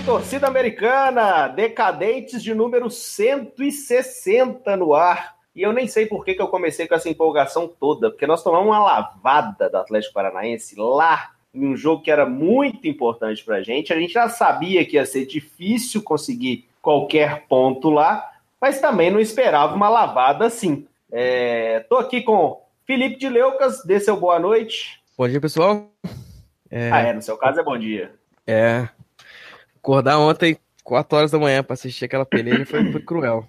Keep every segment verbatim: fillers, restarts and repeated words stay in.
Torcida americana, Decadentes de número cento e sessenta no ar. E eu nem sei por que, que eu comecei com essa empolgação toda, porque nós tomamos uma lavada do Atlético Paranaense lá, em um jogo que era muito importante pra gente. A gente já sabia que ia ser difícil conseguir qualquer ponto lá, mas também não esperava uma lavada assim. É, tô aqui com Felipe de Leucas, dê seu boa noite. Bom dia, pessoal. É... Ah, é, no seu caso é bom dia. É... Acordar ontem, quatro horas da manhã, pra assistir aquela peleja foi, foi cruel.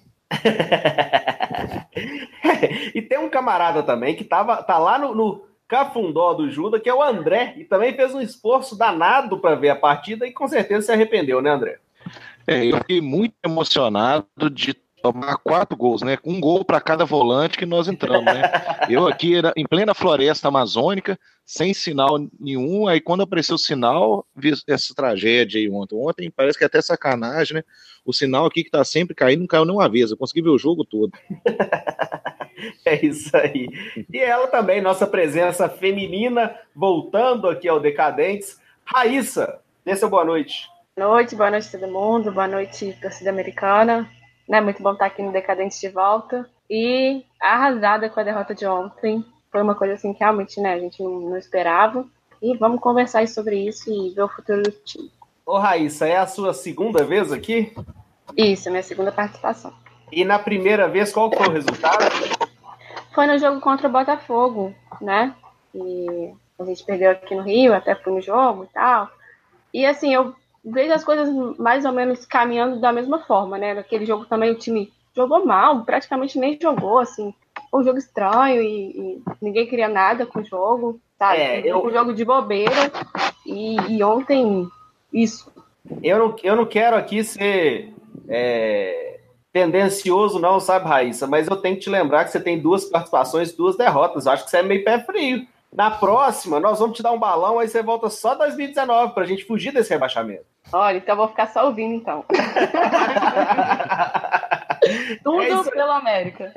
E tem um camarada também que tava, tá lá no, no Cafundó do Juda, que é o André, e também fez um esforço danado para ver a partida e com certeza se arrependeu, né, André? É, eu fiquei muito emocionado de tomar quatro gols, né? Um gol para cada volante que nós entramos, né? Eu aqui era em plena floresta amazônica, sem sinal nenhum, aí quando apareceu o sinal, vi essa tragédia aí ontem. Ontem parece que é até sacanagem, né? O sinal aqui que tá sempre caindo, não caiu nenhuma vez, eu consegui ver o jogo todo. É isso aí. E ela também, nossa presença feminina, voltando aqui ao Decadentes. Raíssa, dê seu boa noite. Boa noite, boa noite a todo mundo, boa noite, torcida americana. É muito bom estar aqui no Decadentes de volta. E arrasada com a derrota de ontem. Foi uma coisa assim que realmente, né, a gente não, não esperava. E vamos conversar sobre isso e ver o futuro do time. Ô Raíssa, é a sua segunda vez aqui? Isso, minha segunda participação. E na primeira vez, qual foi o resultado? Foi no jogo contra o Botafogo, né? E a gente perdeu aqui no Rio, até fui no jogo e tal. E assim, eu vejo as coisas mais ou menos caminhando da mesma forma, né? Naquele jogo também o time jogou mal, praticamente nem jogou, assim. Foi um jogo estranho e, e ninguém queria nada com o jogo, sabe? É, eu... Um jogo de bobeira e, e ontem, isso. Eu não, eu não quero aqui ser é, tendencioso não, sabe, Raíssa? Mas eu tenho que te lembrar que você tem duas participações, duas derrotas. Eu acho que você é meio pé frio. Na próxima, nós vamos te dar um balão, aí você volta só dois mil e dezenove pra gente fugir desse rebaixamento. Olha, então eu vou ficar só ouvindo, então. Tudo é pelo América.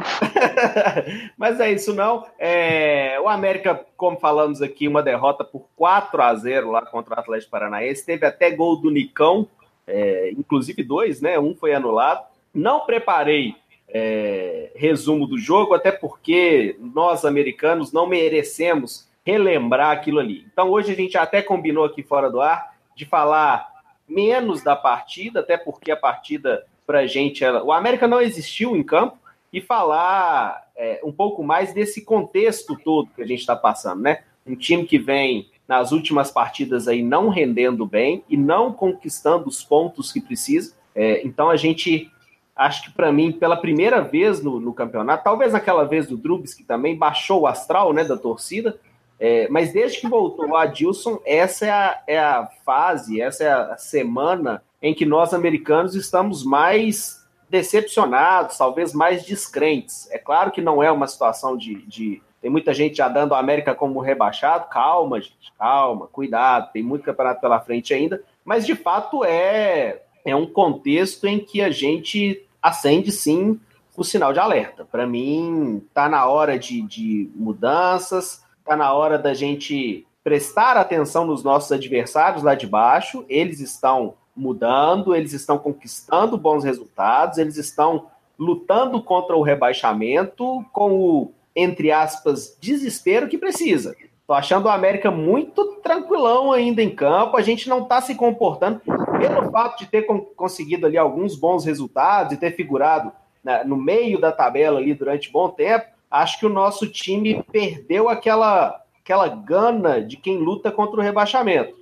Mas é isso, não. É... O América, como falamos aqui, uma derrota por quatro a zero lá contra o Atlético Paranaense. Teve até gol do Nicão, é... inclusive dois, né? Um foi anulado. Não preparei É, resumo do jogo, até porque nós, americanos, não merecemos relembrar aquilo ali. Então, hoje a gente até combinou aqui fora do ar de falar menos da partida, até porque a partida, pra gente, ela... o América não existiu em campo, e falar é, um pouco mais desse contexto todo que a gente está passando, né? Um time que vem nas últimas partidas aí não rendendo bem e não conquistando os pontos que precisa. É, então, a gente... Acho que, para mim, pela primeira vez no, no campeonato, talvez naquela vez do Drubs, que também baixou o astral, né, da torcida, é, mas desde que voltou o Adilson, essa é a, é a fase, essa é a semana em que nós, americanos, estamos mais decepcionados, talvez mais descrentes. É claro que não é uma situação de... de tem muita gente já dando a América como rebaixado. Calma, gente, calma, cuidado, tem muito campeonato pela frente ainda, mas, de fato, é... é um contexto em que a gente acende, sim, o sinal de alerta. Para mim, está na hora de, de mudanças, está na hora da gente prestar atenção nos nossos adversários lá de baixo. Eles estão mudando, eles estão conquistando bons resultados, eles estão lutando contra o rebaixamento com o, entre aspas, desespero que precisa. Tô achando o América muito tranquilão ainda em campo, a gente não está se comportando, pelo fato de ter conseguido ali alguns bons resultados e ter figurado, né, no meio da tabela ali durante bom tempo, acho que o nosso time perdeu aquela, aquela gana de quem luta contra o rebaixamento.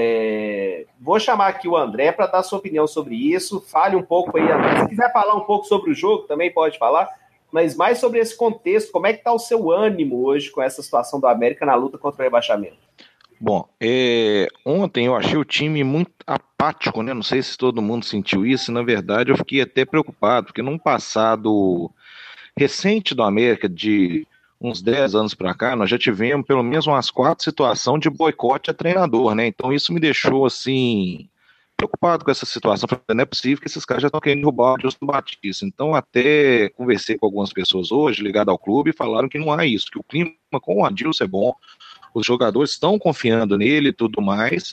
É, vou chamar aqui o André para dar sua opinião sobre isso, fale um pouco aí, André. Se quiser falar um pouco sobre o jogo, também pode falar, mas mais sobre esse contexto, como é que está o seu ânimo hoje com essa situação do América na luta contra o rebaixamento? Bom, é, ontem eu achei o time muito apático, né? Não sei se todo mundo sentiu isso, na verdade eu fiquei até preocupado, porque num passado recente do América, de uns dez anos para cá, nós já tivemos pelo menos umas quatro situações de boicote a treinador, né? Então isso me deixou, assim, preocupado com essa situação. Falei, não é possível que esses caras já estão querendo derrubar o Adilson Batista. Então até conversei com algumas pessoas hoje, ligadas ao clube, e falaram que não há isso, que o clima com o Adilson é bom, os jogadores estão confiando nele e tudo mais,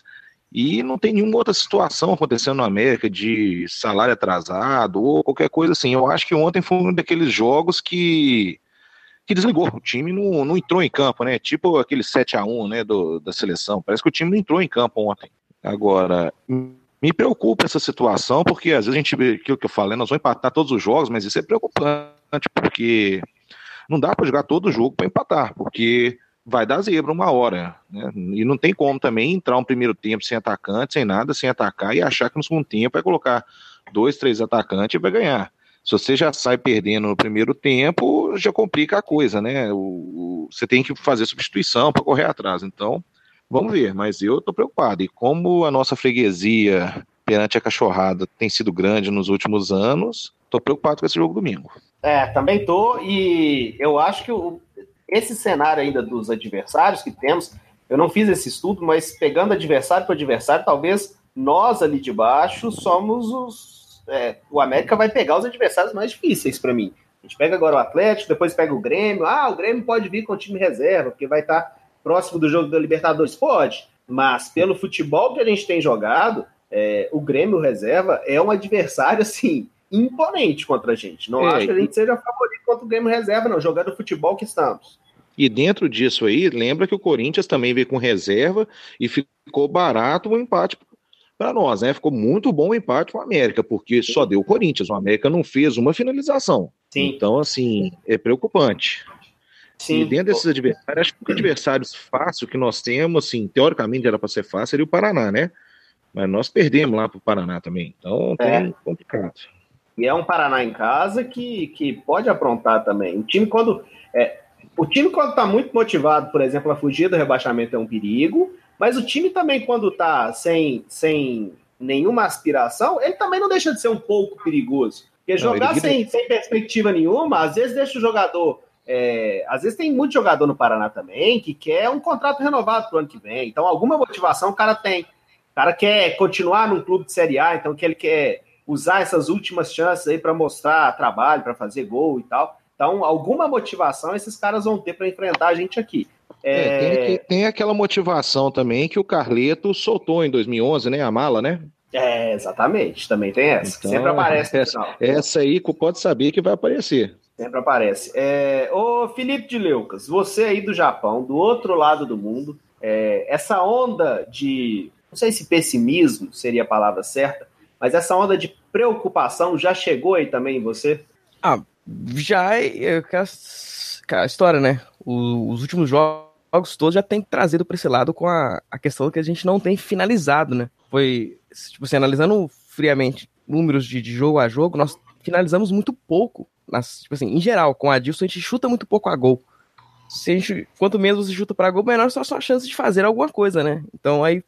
E não tem nenhuma outra situação acontecendo no América de salário atrasado ou qualquer coisa assim. Eu acho que ontem foi um daqueles jogos que, que desligou. O time não, não entrou em campo, né? Tipo aquele sete a um, né, do, da seleção. Parece que o time não entrou em campo ontem. Agora, me preocupa essa situação, porque às vezes a gente vê aquilo que eu falei, nós vamos empatar todos os jogos, mas isso é preocupante, porque não dá para jogar todo jogo para empatar, porque vai dar zebra uma hora, né? E não tem como também entrar um primeiro tempo sem atacante, sem nada, sem atacar e achar que no segundo tempo vai colocar dois, três atacantes e vai ganhar. Se você já sai perdendo no primeiro tempo, já complica a coisa, né? O, o, você tem que fazer substituição para correr atrás. Então, vamos ver, mas eu estou preocupado. E como a nossa freguesia perante a cachorrada tem sido grande nos últimos anos, estou preocupado com esse jogo domingo. É, também tô, e eu acho que o, esse cenário ainda dos adversários que temos, eu não fiz esse estudo, mas pegando adversário por adversário, talvez nós ali de baixo somos os... É, o América vai pegar os adversários mais difíceis para mim. A gente pega agora o Atlético, depois pega o Grêmio. Ah, o Grêmio pode vir com o time reserva, porque vai estar próximo do jogo da Libertadores. Pode, mas pelo futebol que a gente tem jogado, é, o Grêmio reserva é um adversário, assim, imponente contra a gente. Não é, acho que a gente seja favorito contra o Grêmio reserva, não, jogando o futebol que estamos. E dentro disso aí, lembra que o Corinthians também veio com reserva e ficou barato o empate para nós, né? Ficou muito bom o empate com o América, porque só deu o Corinthians, o América não fez uma finalização. Sim. Então, assim, é preocupante. Sim. E dentro desses adversários, acho que os adversários fáceis que nós temos, assim, teoricamente era para ser fácil, seria o Paraná, né? Mas nós perdemos lá para o Paraná também, então tem é complicado. E é um Paraná em casa que, que pode aprontar também. O time, quando é, o time quando está muito motivado, por exemplo, a fugir do rebaixamento é um perigo, mas o time também, quando está sem, sem nenhuma aspiração, ele também não deixa de ser um pouco perigoso. Porque jogar não, sem, sem perspectiva nenhuma, às vezes deixa o jogador... É, às vezes tem muito jogador no Paraná também que quer um contrato renovado para o ano que vem. Então, alguma motivação o cara tem. O cara quer continuar num clube de Série A, então que ele quer usar essas últimas chances aí para mostrar trabalho, para fazer gol e tal. Então, alguma motivação esses caras vão ter para enfrentar a gente aqui. É... É, tem, tem aquela motivação também que o Carleto soltou em dois mil e onze, né? A mala, né? É, exatamente. Também tem essa. Então, que sempre aparece no essa, essa aí pode saber que vai aparecer. Sempre aparece. É, ô Felipe de Leucas, você aí do Japão, do outro lado do mundo, é, essa onda de, não sei se pessimismo seria a palavra certa, mas essa onda de preocupação já chegou aí também em você? Ah, já é a história, né? O, os últimos jogos todos já tem trazido para esse lado com a, a questão que a gente não tem finalizado, né? Foi, tipo assim, analisando friamente números de, de jogo a jogo, nós finalizamos muito pouco. Nas, tipo assim, em geral, com a Adilson a gente chuta muito pouco a gol. Se a gente, quanto menos você chuta para gol, menor são as suas chances de fazer alguma coisa, né? Então aí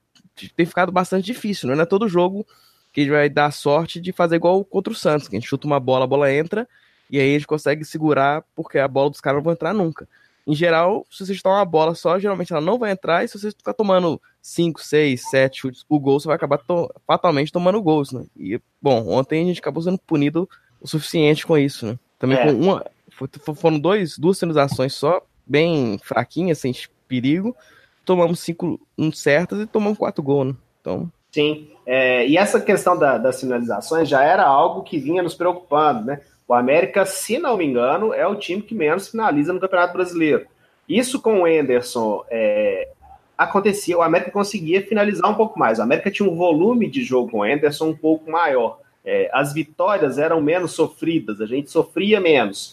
tem ficado bastante difícil, não é todo jogo que a gente vai dar sorte de fazer igual contra o Santos, que a gente chuta uma bola, a bola entra, e aí a gente consegue segurar, porque a bola dos caras não vai entrar nunca. Em geral, se você chutar uma bola só, geralmente ela não vai entrar, e se você ficar tomando cinco, seis, sete chutes o gol, você vai acabar to- fatalmente tomando gols, né? E, bom, ontem a gente acabou sendo punido o suficiente com isso, né? Também é. com uma... Foram dois, duas finalizações só, bem fraquinhas, sem perigo. Tomamos cinco certas e tomamos quatro gols, né? Então... Sim, é, e essa questão da, das finalizações já era algo que vinha nos preocupando, né? O América, se não me engano, é o time que menos finaliza no Campeonato Brasileiro. Isso com o Henderson é, acontecia, o América conseguia finalizar um pouco mais. O América tinha um volume de jogo com o Henderson um pouco maior. É, as vitórias eram menos sofridas, a gente sofria menos.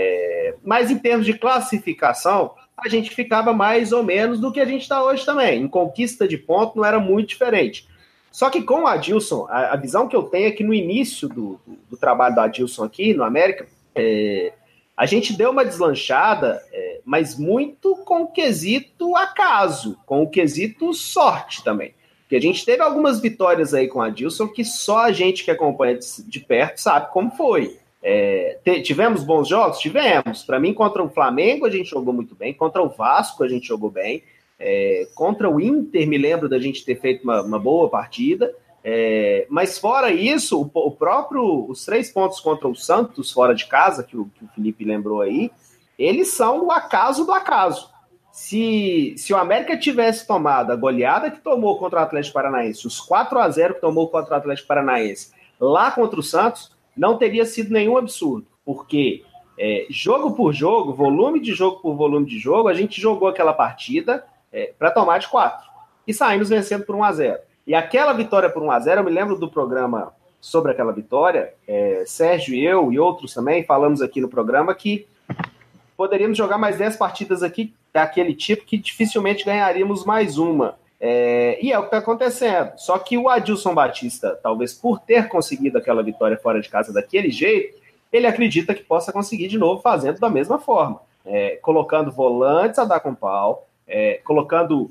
É, mas em termos de classificação, a gente ficava mais ou menos do que a gente está hoje também. Em conquista de ponto não era muito diferente. Só que com o Adilson, a, a visão que eu tenho é que no início do, do, do trabalho do Adilson aqui no América, é, a gente deu uma deslanchada, é, mas muito com o quesito acaso, com o quesito sorte também. Porque a gente teve algumas vitórias aí com o Adilson que só a gente que acompanha de, de perto sabe como foi. É, te, tivemos bons jogos? Tivemos. Para mim, contra o Flamengo a gente jogou muito bem, contra o Vasco a gente jogou bem, é, contra o Inter me lembro da gente ter feito uma, uma boa partida, é, mas fora isso, o, o próprio, os três pontos contra o Santos fora de casa, que o, que o Felipe lembrou aí, eles são o acaso do acaso. Se, se o América tivesse tomado a goleada que tomou contra o Atlético Paranaense, os quatro a zero que tomou contra o Atlético Paranaense, lá contra o Santos, não teria sido nenhum absurdo, porque é, jogo por jogo, volume de jogo por volume de jogo, a gente jogou aquela partida é, para tomar de quatro, e saímos vencendo por um a zero. E aquela vitória por um a zero, eu me lembro do programa sobre aquela vitória, é, Sérgio e eu, e outros também, falamos aqui no programa que poderíamos jogar mais dez partidas aqui daquele tipo que dificilmente ganharíamos mais uma. É, e é o que está acontecendo. Só que o Adilson Batista, talvez por ter conseguido aquela vitória fora de casa daquele jeito, ele acredita que possa conseguir de novo fazendo da mesma forma. É, colocando volantes a dar com pau, é, colocando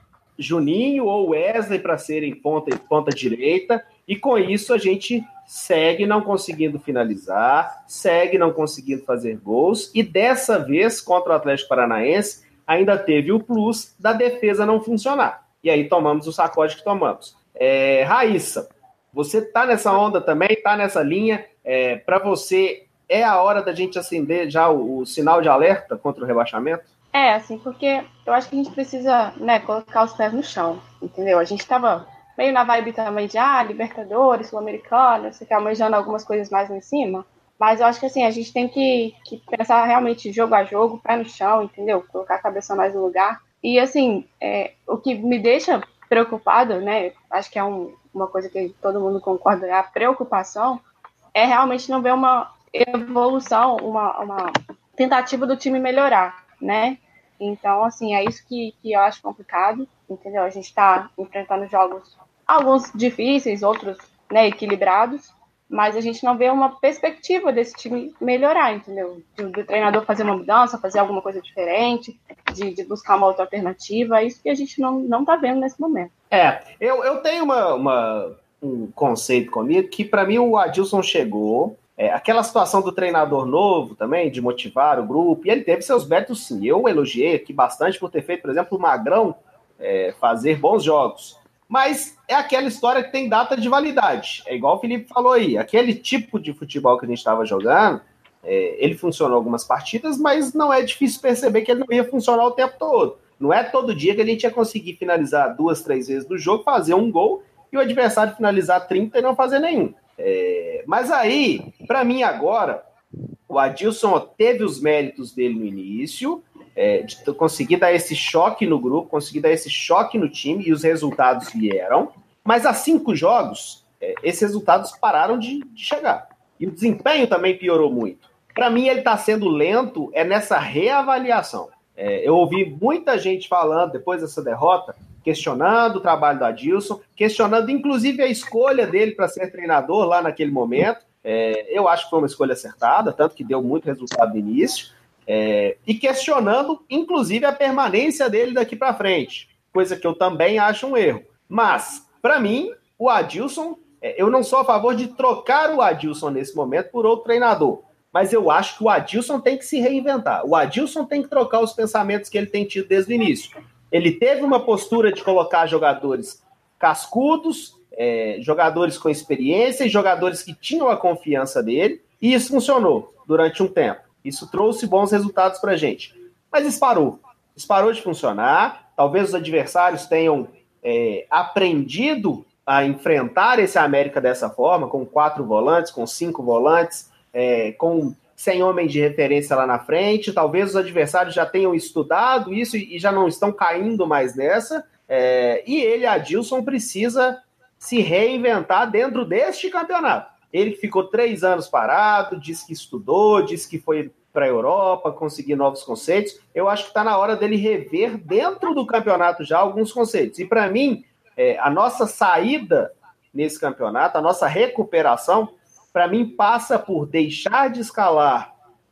Juninho ou Wesley para serem ponta, ponta direita, e com isso a gente segue não conseguindo finalizar, segue não conseguindo fazer gols, e dessa vez, contra o Atlético Paranaense, ainda teve o plus da defesa não funcionar. E aí tomamos o sacode que tomamos. É, Raíssa, você tá nessa onda também, tá nessa linha, é, para você é a hora da gente acender já o, o sinal de alerta contra o rebaixamento? É, assim, porque eu acho que a gente precisa, né, colocar os pés no chão, entendeu? A gente tava meio na vibe também de, ah, Libertadores, Sul-Americana, você quer almejando algumas coisas mais lá em cima, mas eu acho que, assim, a gente tem que, que pensar realmente jogo a jogo, pé no chão, entendeu? Colocar a cabeça mais no lugar. E, assim, é, o que me deixa preocupada, né, acho que é um, uma coisa que todo mundo concorda, é a preocupação, é realmente não ver uma evolução, uma, uma tentativa do time melhorar, né? Então, assim, é isso que, que eu acho complicado, entendeu? A gente está enfrentando jogos, alguns difíceis, outros, né, equilibrados, mas a gente não vê uma perspectiva desse time melhorar, entendeu? Do, do treinador fazer uma mudança, fazer alguma coisa diferente, de, de buscar uma outra alternativa, é isso que a gente não, não tá vendo nesse momento. É, eu, eu tenho uma, uma, um conceito comigo que, para mim, o Adilson chegou... É, aquela situação do treinador novo também, de motivar o grupo, e ele teve seus méritos sim. Eu elogiei aqui bastante por ter feito, por exemplo, o Magrão é, fazer bons jogos. Mas é aquela história que tem data de validade. É igual o Felipe falou aí, aquele tipo de futebol que a gente estava jogando, é, ele funcionou algumas partidas, mas não é difícil perceber que ele não ia funcionar o tempo todo. Não é todo dia que a gente ia conseguir finalizar duas, três vezes do jogo, fazer um gol, e o adversário finalizar trinta e não fazer nenhum. É, mas aí, para mim agora, o Adilson teve os méritos dele no início, é, de conseguir dar esse choque no grupo, conseguir dar esse choque no time, e os resultados vieram, mas há cinco jogos, é, esses resultados pararam de, de chegar. E o desempenho também piorou muito. Para mim, ele está sendo lento, é nessa reavaliação. É, eu ouvi muita gente falando, depois dessa derrota, questionando o trabalho do Adilson, questionando inclusive a escolha dele para ser treinador lá naquele momento. É, eu acho que foi uma escolha acertada, tanto que deu muito resultado no início, é, e questionando inclusive a permanência dele daqui para frente, coisa que eu também acho um erro. Mas, para mim, o Adilson, é, eu não sou a favor de trocar o Adilson nesse momento por outro treinador, mas eu acho que o Adilson tem que se reinventar. O Adilson tem que trocar os pensamentos que ele tem tido desde o início. Ele teve uma postura de colocar jogadores cascudos, é, jogadores com experiência e jogadores que tinham a confiança dele, e isso funcionou durante um tempo. Isso trouxe bons resultados para a gente. Mas isso parou. Isso parou de funcionar. Talvez os adversários tenham é, aprendido a enfrentar esse América dessa forma, com quatro volantes, com cinco volantes, é, com... sem homem de referência lá na frente, talvez os adversários já tenham estudado isso e já não estão caindo mais nessa, é, e ele, Adilson, precisa se reinventar dentro deste campeonato. Ele que ficou três anos parado, disse que estudou, disse que foi para a Europa, conseguir novos conceitos. Eu acho que está na hora dele rever dentro do campeonato já alguns conceitos. E para mim, é, a nossa saída nesse campeonato, a nossa recuperação, para mim, passa por deixar de escalar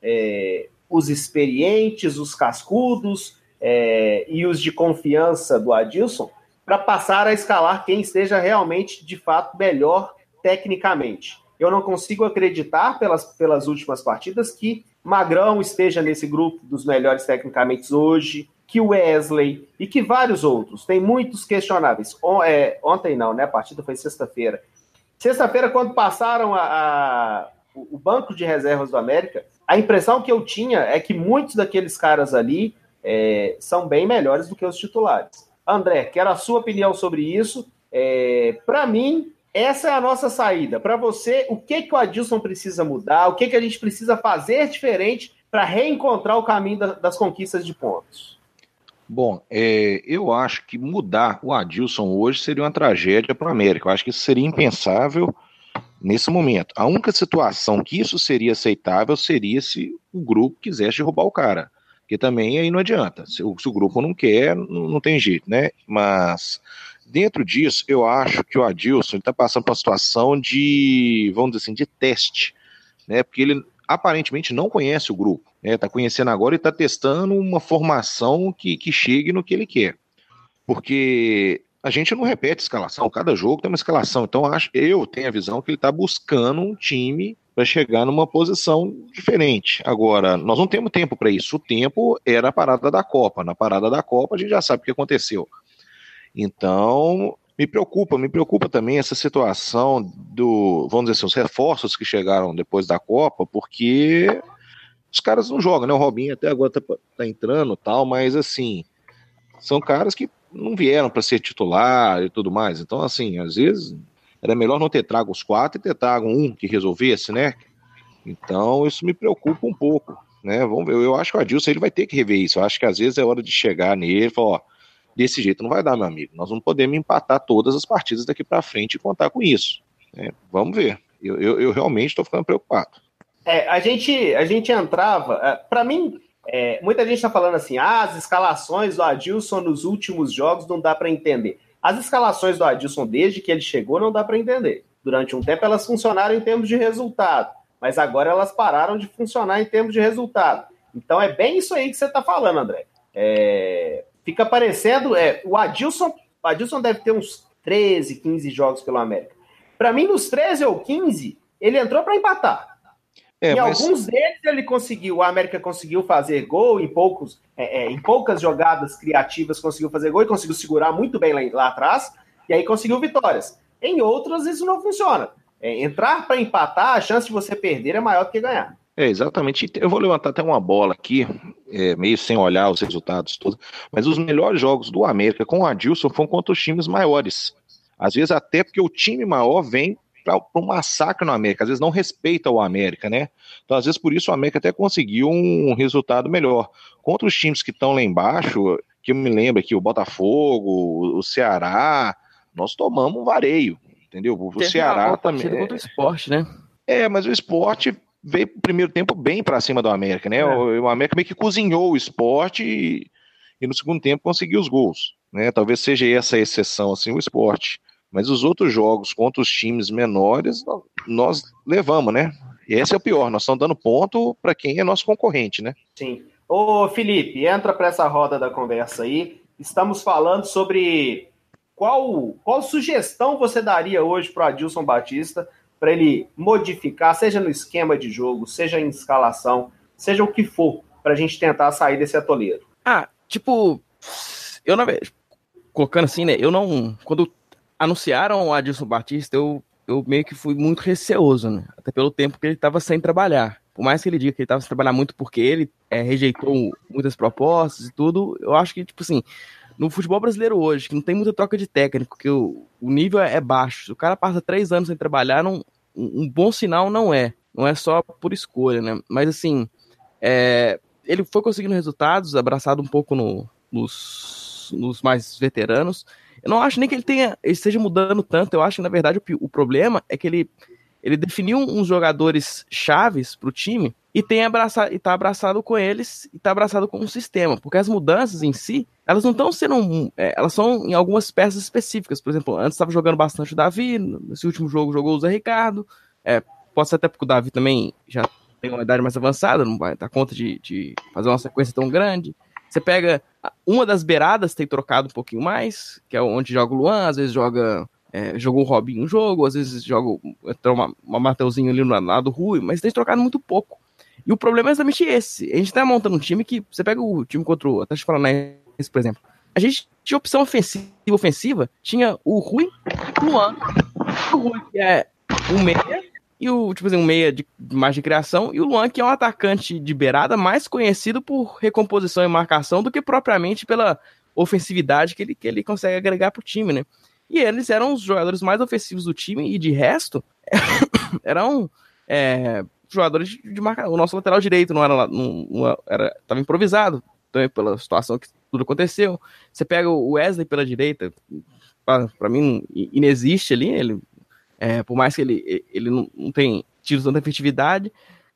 é, os experientes, os cascudos é, e os de confiança do Adilson, para passar a escalar quem esteja realmente, de fato, melhor tecnicamente. Eu não consigo acreditar, pelas, pelas últimas partidas, que Magrão esteja nesse grupo dos melhores tecnicamente hoje, que o Wesley e que vários outros. Tem muitos questionáveis. On, é, ontem não, né? A partida foi sexta-feira. Sexta-feira, quando passaram a, a, o banco de reservas do América, a impressão que eu tinha é que muitos daqueles caras ali é, são bem melhores do que os titulares. André, quero a sua opinião sobre isso. É, para mim, essa é a nossa saída. Para você, o que, que o Adilson precisa mudar? O que, que a gente precisa fazer diferente para reencontrar o caminho da, das conquistas de pontos? Bom, é, eu acho que mudar o Adilson hoje seria uma tragédia para o América. Eu acho que isso seria impensável nesse momento. A única situação que isso seria aceitável seria se o grupo quisesse roubar o cara. Porque também aí não adianta. Se o, se o grupo não quer, não, não tem jeito, né? Mas dentro disso, eu acho que o Adilson está passando por uma situação de, vamos dizer assim, de teste, né? Porque ele aparentemente não conhece o grupo, né? Está conhecendo agora e está testando uma formação que, que chegue no que ele quer. Porque a gente não repete escalação, cada jogo tem uma escalação. Então acho, eu tenho a visão que ele está buscando um time para chegar numa posição diferente. Agora, nós não temos tempo para isso. O tempo era a parada da Copa. Na parada da Copa, a gente já sabe o que aconteceu. Então, me preocupa, me preocupa também essa situação do, vamos dizer assim, os reforços que chegaram depois da Copa, porque os caras não jogam, né? O Robinho até agora tá, tá entrando e tal, mas assim, são caras que não vieram para ser titular e tudo mais. Então, assim, às vezes era melhor não ter trago os quatro e ter trago um que resolvesse, né? Então, isso me preocupa um pouco, né? Vamos ver. Eu acho que o Adilson ele vai ter que rever isso. Eu acho que às vezes é hora de chegar nele e falar, ó, desse jeito não vai dar, meu amigo. Nós não podemos empatar todas as partidas daqui para frente e contar com isso, né? Vamos ver. Eu, eu, eu realmente estou ficando preocupado. É, a gente, a gente entrava... É, para mim, é, muita gente está falando assim, ah, as escalações do Adilson nos últimos jogos não dá para entender. As escalações do Adilson, desde que ele chegou, não dá para entender. Durante um tempo elas funcionaram em termos de resultado, mas agora elas pararam de funcionar em termos de resultado. Então é bem isso aí que você está falando, André. É, fica parecendo... É, o, Adilson, o Adilson deve ter uns treze, quinze jogos pelo América. Para mim, nos treze ou quinze, ele entrou para empatar. É, em mas... alguns deles ele conseguiu, o América conseguiu fazer gol, em, poucos, é, é, em poucas jogadas criativas conseguiu fazer gol e conseguiu segurar muito bem lá, lá atrás, e aí conseguiu vitórias. Em outras isso não funciona. É, entrar para empatar, a chance de você perder é maior do que ganhar. É, exatamente. Eu vou levantar até uma bola aqui, é, meio sem olhar os resultados todos, mas os melhores jogos do América com o Adilson foram contra os times maiores. Às vezes até porque o time maior vem para um massacre no América, às vezes não respeita o América, né? Então, às vezes, por isso o América até conseguiu um resultado melhor. Contra os times que estão lá embaixo, que eu me lembro aqui, o Botafogo, o Ceará, nós tomamos um vareio, entendeu? O Teve Ceará uma também. Contra o Sport, né? É, mas o Sport veio no primeiro tempo bem para cima do América, né? É. O, o América meio que cozinhou o Sport e, e no segundo tempo conseguiu os gols, né? Talvez seja essa a exceção, assim, o Sport. Mas os outros jogos contra os times menores, nós levamos, né? E esse é o pior, nós estamos dando ponto para quem é nosso concorrente, né? Sim. Ô, Felipe, entra para essa roda da conversa aí. Estamos falando sobre qual, qual sugestão você daria hoje para o Adilson Batista para ele modificar, seja no esquema de jogo, seja em escalação, seja o que for, para a gente tentar sair desse atoleiro. Ah, tipo, eu não vejo, colocando assim, né? Eu não, quando anunciaram o Adilson Batista, eu, eu meio que fui muito receoso, né? Até pelo tempo que ele estava sem trabalhar. Por mais que ele diga que ele estava sem trabalhar muito porque ele é, rejeitou muitas propostas e tudo, eu acho que, tipo assim, no futebol brasileiro hoje, que não tem muita troca de técnico, que o, o nível é baixo, se o cara passa três anos sem trabalhar, não, um, um bom sinal não é. Não é só por escolha, né? Mas, assim, é, ele foi conseguindo resultados, abraçado um pouco no, nos, nos mais veteranos. Eu não acho nem que ele tenha, ele esteja mudando tanto. Eu acho que, na verdade, o, o problema é que ele, ele definiu uns jogadores chaves para o time e tem abraçado, e tá abraçado com eles e tá abraçado com um sistema. Porque as mudanças em si, elas não estão sendo... É, elas são em algumas peças específicas. Por exemplo, antes estava jogando bastante o Davi, nesse último jogo jogou o Zé Ricardo. É, pode ser até porque o Davi também já tem uma idade mais avançada, não vai dar conta de, de fazer uma sequência tão grande. Você pega uma das beiradas, tem trocado um pouquinho mais, que é onde joga o Luan, às vezes joga, é, jogou o Robinho no jogo, às vezes joga entrou uma, uma Mateuzinho ali no lado Rui, mas tem trocado muito pouco. E o problema é exatamente esse. A gente tá montando um time que, você pega o time contra o Atlético Paranaense, por exemplo, a gente tinha opção ofensiva, ofensiva tinha o Rui e o Luan. O Rui que é um meia, e o, tipo assim, um meia de, mais de criação, e o Luan, que é um atacante de beirada mais conhecido por recomposição e marcação do que propriamente pela ofensividade que ele, que ele consegue agregar pro time, né? E eles eram os jogadores mais ofensivos do time, e de resto, eram é, jogadores de, de marcação. O nosso lateral direito não era, não, não era, tava improvisado, também pela situação que tudo aconteceu. Você pega o Wesley pela direita, para mim inexiste ali, ele, é, por mais que ele, ele não, não tenha tido tanta efetividade.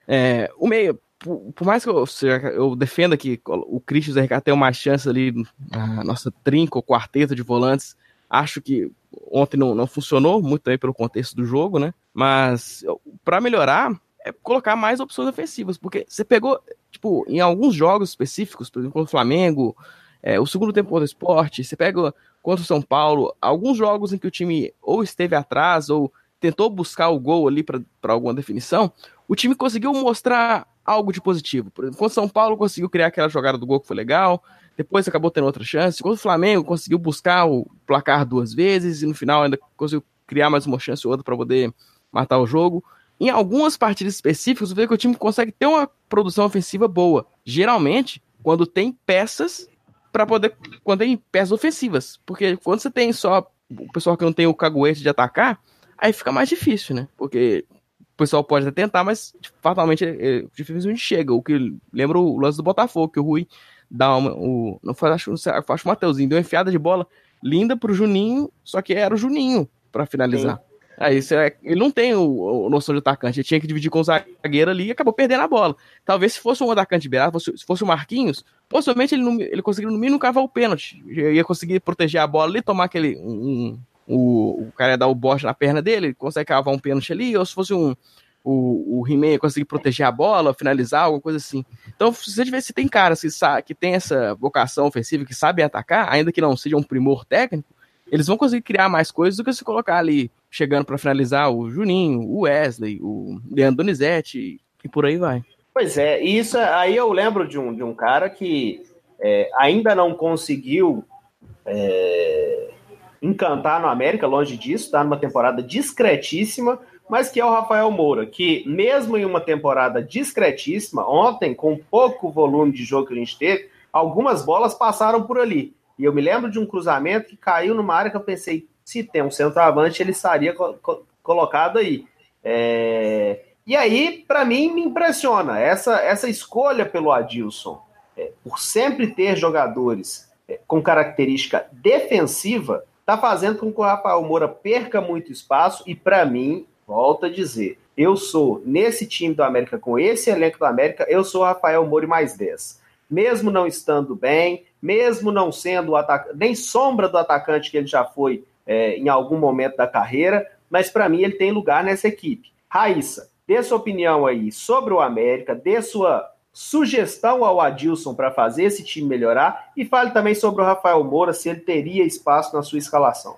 É, o meio, por, por mais que eu, eu defenda que o Christian e o Zé Ricardo tenham mais chance ali na nossa trinca ou quarteto de volantes, acho que ontem não, não funcionou, muito também pelo contexto do jogo, né? Mas para melhorar, é colocar mais opções ofensivas, porque você pegou, tipo, em alguns jogos específicos, por exemplo, contra o Flamengo, é, o segundo tempo contra o Sport, você pega contra o São Paulo, alguns jogos em que o time ou esteve atrás ou tentou buscar o gol ali para alguma definição, o time conseguiu mostrar algo de positivo. Por exemplo, contra o São Paulo conseguiu criar aquela jogada do gol que foi legal, depois acabou tendo outra chance. Contra o Flamengo conseguiu buscar o placar duas vezes e no final ainda conseguiu criar mais uma chance ou outra para poder matar o jogo. Em algumas partidas específicas, você vê que o time consegue ter uma produção ofensiva boa. Geralmente, quando tem peças para poder, quando tem peças ofensivas, porque quando você tem só o pessoal que não tem o caguete de atacar, aí fica mais difícil, né? Porque o pessoal pode até tentar, mas fatalmente é, dificilmente chega. O que lembra o lance do Botafogo, que o Rui dá uma, o, não foi, acho, acho o Mateuzinho, deu uma enfiada de bola linda pro Juninho, só que era o Juninho para finalizar. Sim. Aí você, ele não tem o, o noção de atacante, ele tinha que dividir com o zagueiro ali e acabou perdendo a bola. Talvez se fosse um atacante de beirada, se fosse o Marquinhos, possivelmente ele, não, ele conseguiria no mínimo cavar o pênalti, ia conseguir proteger a bola ali, tomar aquele, um, um, o, o cara ia dar o bote na perna dele, ele consegue cavar um pênalti ali, ou se fosse um, o, o He-Man ia conseguir proteger a bola, finalizar, alguma coisa assim. Então, se você tiver, se tem caras que, sabe, que tem essa vocação ofensiva, que sabem atacar, ainda que não seja um primor técnico, eles vão conseguir criar mais coisas do que se colocar ali, chegando para finalizar o Juninho, o Wesley, o Leandro Donizete e por aí vai. Pois é, e isso aí eu lembro de um, de um cara que é, ainda não conseguiu é, encantar no América, longe disso, está numa temporada discretíssima, mas que é o Rafael Moura, que mesmo em uma temporada discretíssima, ontem, com pouco volume de jogo que a gente teve, algumas bolas passaram por ali. E eu me lembro de um cruzamento que caiu numa área que eu pensei, se tem um centroavante, ele estaria co- co- colocado aí. É... E aí, para mim, me impressiona essa, essa escolha pelo Adilson, é, por sempre ter jogadores é, com característica defensiva, está fazendo com que o Rafael Moura perca muito espaço e, para mim, volto a dizer, eu sou, nesse time do América, com esse elenco do América, eu sou o Rafael Moura e mais dez. Mesmo não estando bem, mesmo não sendo o atac... nem sombra do atacante que ele já foi é, em algum momento da carreira, mas para mim ele tem lugar nessa equipe. Raíssa, dê sua opinião aí sobre o América, dê sua sugestão ao Adilson para fazer esse time melhorar e fale também sobre o Rafael Moura, se ele teria espaço na sua escalação.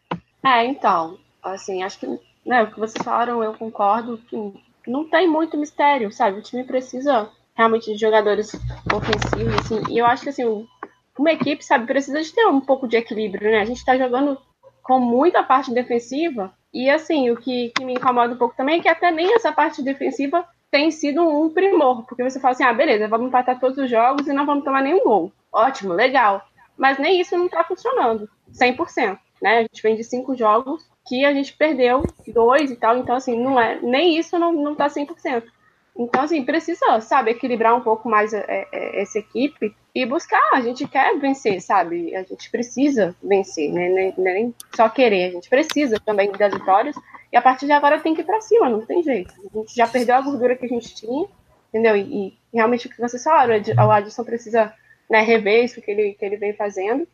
É, então, assim, acho que né, o que vocês falaram, eu concordo que não tem muito mistério, sabe? O time precisa realmente de jogadores ofensivos, assim, e eu acho que, assim, uma equipe, sabe, precisa de ter um pouco de equilíbrio, né? A gente tá jogando com muita parte defensiva, e, assim, o que, que me incomoda um pouco também é que até nem essa parte defensiva tem sido um primor, porque você fala assim, ah, beleza, vamos empatar todos os jogos e não vamos tomar nenhum gol. Ótimo, legal. Mas nem isso não tá funcionando, cem por cento, né? A gente vem de cinco jogos que a gente perdeu dois e tal, então, assim, não é, nem isso não, não tá cem por cento. Então, assim, precisa, sabe, equilibrar um pouco mais é, é, essa equipe e buscar. A gente quer vencer, sabe? A gente precisa vencer, né? Nem, nem só querer. A gente precisa também das vitórias. E a partir de agora tem que ir pra cima, não tem jeito. A gente já perdeu a gordura que a gente tinha, entendeu? E, e realmente o que vocês falaram, o Adilson precisa, né, rever isso que ele, que ele vem fazendo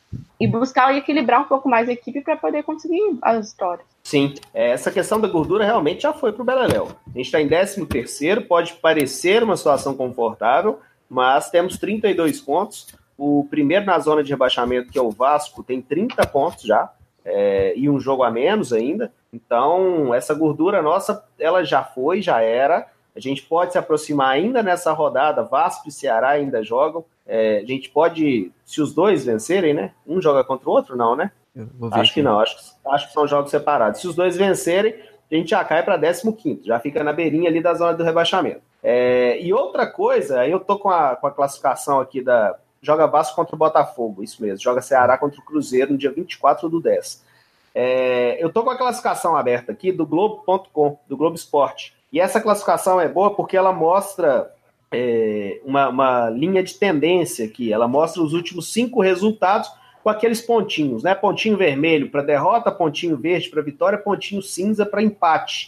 e buscar e equilibrar um pouco mais a equipe para poder conseguir as vitórias. Sim, essa questão da gordura realmente já foi pro Beleléu. A gente está em décimo terceiro, pode parecer uma situação confortável, mas temos trinta e dois pontos. O primeiro na zona de rebaixamento, que é o Vasco, tem trinta pontos já, é, e um jogo a menos ainda. Então, essa gordura nossa, ela já foi, já era. A gente pode se aproximar ainda nessa rodada, Vasco e Ceará ainda jogam. É, a gente pode, se os dois vencerem, né? Um joga contra o outro, não, né? Acho que não, acho, acho que são jogos separados. Se os dois vencerem, a a gente já cai para décimo quinto, já fica na beirinha ali da zona do rebaixamento. É, e outra coisa, aí eu tô com a, com a classificação aqui da... Joga Vasco contra o Botafogo, isso mesmo. Joga Ceará contra o Cruzeiro no dia vinte e quatro do dez. É, eu tô com a classificação aberta aqui do Globo ponto com, do Globo Esporte. E essa classificação é boa porque ela mostra é, uma, uma linha de tendência aqui. Ela mostra os últimos cinco resultados com aqueles pontinhos, né? Pontinho vermelho para derrota, pontinho verde para vitória, pontinho cinza para empate.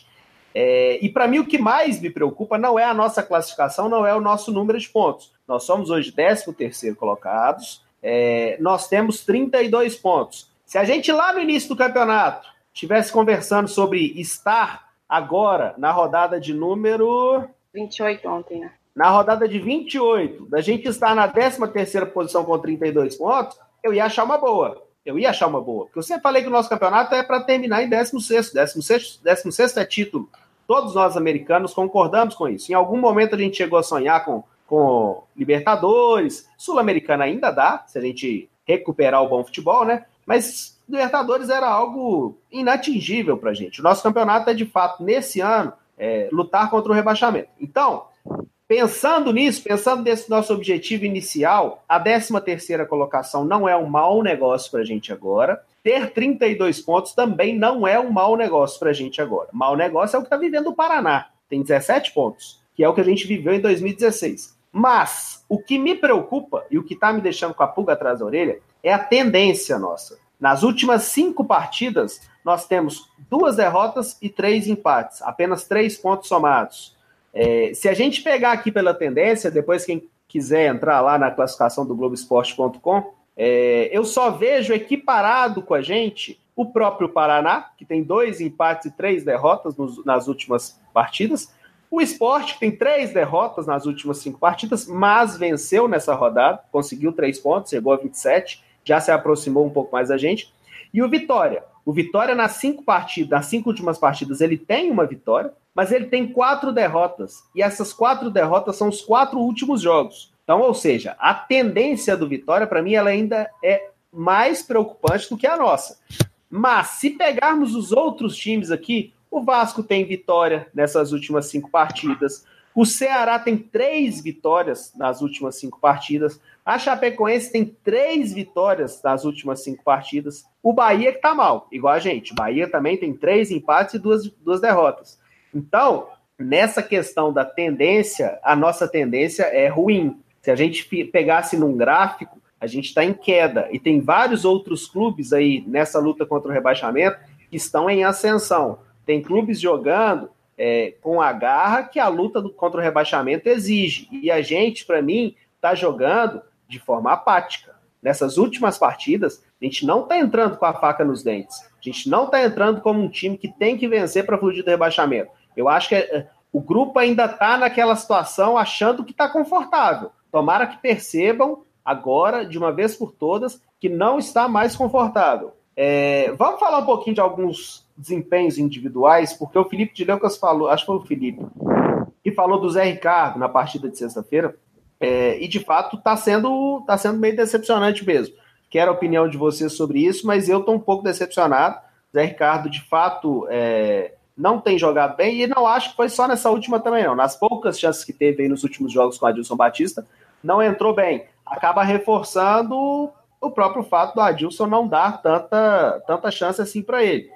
É, e para mim o que mais me preocupa não é a nossa classificação, não é o nosso número de pontos. Nós somos hoje décimo terceiro colocados, é, nós temos trinta e dois pontos. Se a gente lá no início do campeonato estivesse conversando sobre estar agora na rodada de número... vinte e oito ontem, né? Na rodada de vinte e oito, da gente estar na décima terceira posição com trinta e dois pontos, eu ia achar uma boa. Eu ia achar uma boa. Porque eu sempre falei que o nosso campeonato é para terminar em décimo sexto. décimo sexto, décimo sexto é título. Todos nós americanos concordamos com isso. Em algum momento a gente chegou a sonhar com, com Libertadores. Sul-Americana ainda dá, se a gente recuperar o bom futebol, né? Mas Libertadores era algo inatingível pra gente. O nosso campeonato é, de fato, nesse ano, é, lutar contra o rebaixamento. Então, pensando nisso, pensando nesse nosso objetivo inicial, a décima terceira colocação não é um mau negócio pra gente agora. Ter trinta e dois pontos também não é um mau negócio pra gente agora. Mau negócio é o que tá vivendo o Paraná. Tem dezessete pontos, que é o que a gente viveu em dois mil e dezesseis. Mas o que me preocupa e o que tá me deixando com a pulga atrás da orelha é a tendência nossa. Nas últimas cinco partidas, nós temos duas derrotas e três empates. Apenas três pontos somados. É, se a gente pegar aqui pela tendência, depois quem quiser entrar lá na classificação do Globo Esporte ponto com, é, eu só vejo equiparado com a gente o próprio Paraná, que tem dois empates e três derrotas nos, nas últimas partidas, o Sport, que tem três derrotas nas últimas cinco partidas, mas venceu nessa rodada, conseguiu três pontos, chegou a vinte e sete, já se aproximou um pouco mais da gente, e o Vitória. O Vitória, nas cinco partidas, nas cinco últimas partidas, ele tem uma vitória, mas ele tem quatro derrotas. E essas quatro derrotas são os quatro últimos jogos. Então, ou seja, a tendência do Vitória, para mim, ela ainda é mais preocupante do que a nossa. Mas, se pegarmos os outros times aqui, o Vasco tem vitória nessas últimas cinco partidas. O Ceará tem três vitórias nas últimas cinco partidas. A Chapecoense tem três vitórias nas últimas cinco partidas. O Bahia que tá mal, igual a gente. O Bahia também tem três empates e duas, duas derrotas. Então, nessa questão da tendência, a nossa tendência é ruim. Se a gente pegasse num gráfico, a gente está em queda. E tem vários outros clubes aí nessa luta contra o rebaixamento que estão em ascensão. Tem clubes jogando é, com a garra que a luta do, contra o rebaixamento exige. E a gente, para mim, está jogando de forma apática. Nessas últimas partidas, a gente não está entrando com a faca nos dentes. A gente não está entrando como um time que tem que vencer para fugir do rebaixamento. Eu acho que é, o grupo ainda está naquela situação achando que está confortável. Tomara que percebam agora, de uma vez por todas, que não está mais confortável. É, vamos falar um pouquinho de alguns desempenhos individuais, porque o Felipe de Lucas falou, acho que foi o Felipe, que falou do Zé Ricardo na partida de sexta-feira, é, e de fato está sendo, tá sendo meio decepcionante mesmo. Quero a opinião de vocês sobre isso, mas eu estou um pouco decepcionado. Zé Ricardo, de fato, é, não tem jogado bem, e não acho que foi só nessa última também, não. Nas poucas chances que teve aí nos últimos jogos com o Adilson Batista, não entrou bem. Acaba reforçando o próprio fato do Adilson não dar tanta, tanta chance assim para ele.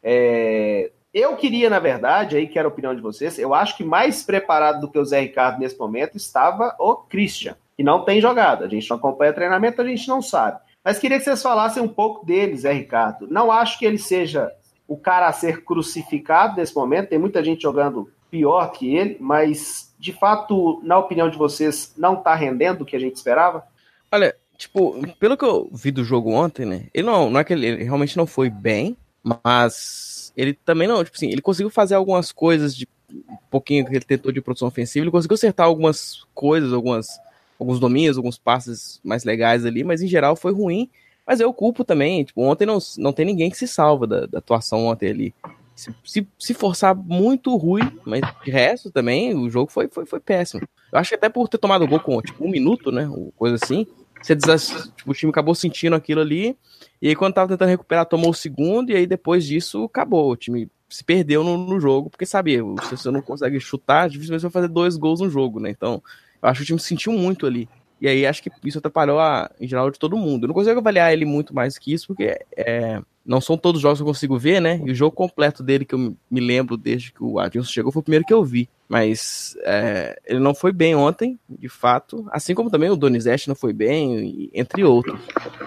É, eu queria, na verdade, aí quero a opinião de vocês, eu acho que mais preparado do que o Zé Ricardo nesse momento estava o Christian, que não tem jogado. A gente não acompanha treinamento, a gente não sabe. Mas queria que vocês falassem um pouco dele, Zé Ricardo. Não acho que ele seja o cara a ser crucificado nesse momento, tem muita gente jogando pior que ele, mas, de fato, na opinião de vocês, não está rendendo o que a gente esperava? Olha, tipo, pelo que eu vi do jogo ontem, né, ele não, não é que ele, ele realmente não foi bem, mas ele também não, tipo assim, ele conseguiu fazer algumas coisas de um pouquinho que ele tentou de produção ofensiva, ele conseguiu acertar algumas coisas, algumas, alguns domínios, alguns passes mais legais ali, mas em geral foi ruim. Mas eu culpo também, tipo, ontem não, não tem ninguém que se salva da, da atuação ontem ali. Se, se, se forçar muito ruim, mas de resto também, o jogo foi, foi, foi péssimo. Eu acho que até por ter tomado o gol com tipo, um minuto, né, coisa assim, você desast... tipo, o time acabou sentindo aquilo ali, e aí quando tava tentando recuperar, tomou o segundo, e aí depois disso acabou. O time se perdeu no, no jogo, porque sabia, se você não consegue chutar, dificilmente você vai fazer dois gols no jogo, né? Então, eu acho que o time se sentiu muito ali. E aí acho que isso atrapalhou, a, em geral, de todo mundo. Eu não consigo avaliar ele muito mais que isso, porque é, não são todos os jogos que eu consigo ver, né? E o jogo completo dele, que eu me lembro desde que o Adilson chegou, foi o primeiro que eu vi. Mas é, ele não foi bem ontem, de fato. Assim como também o Donizete não foi bem, entre outros.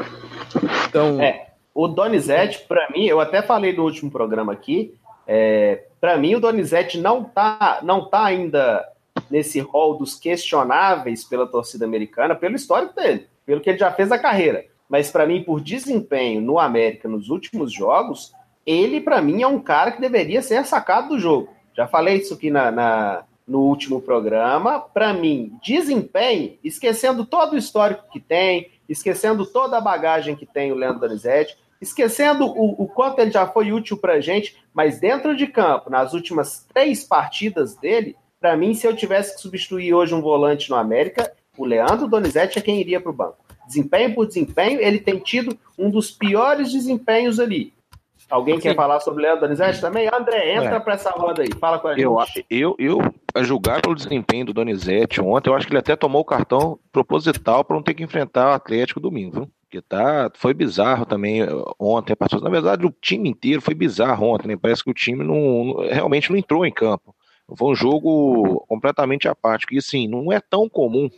Então... É, o Donizete, para mim, eu até falei no último programa aqui, é, para mim o Donizete não tá, não tá ainda... nesse rol dos questionáveis pela torcida americana, pelo histórico dele, pelo que ele já fez na carreira. Mas, para mim, por desempenho no América nos últimos jogos, ele, para mim, é um cara que deveria ser sacado do jogo. Já falei isso aqui na, na, no último programa. Para mim, desempenho, esquecendo todo o histórico que tem, esquecendo toda a bagagem que tem o Leandro Donizete, esquecendo o, o quanto ele já foi útil para a gente, mas dentro de campo, nas últimas três partidas dele, para mim, se eu tivesse que substituir hoje um volante no América, o Leandro Donizete é quem iria para o banco. Desempenho por desempenho, ele tem tido um dos piores desempenhos ali. Alguém Sim. quer falar sobre o Leandro Donizete também? André, entra é. para essa roda aí. Fala com a eu, gente. Eu, eu, a julgar pelo desempenho do Donizete ontem, eu acho que ele até tomou o cartão proposital para não ter que enfrentar o Atlético domingo, viu? Porque tá, foi bizarro também ontem. Na verdade, o time inteiro foi bizarro ontem, né? Parece que o time não, realmente não entrou em campo. Foi um jogo completamente apático. E assim, não é tão comum,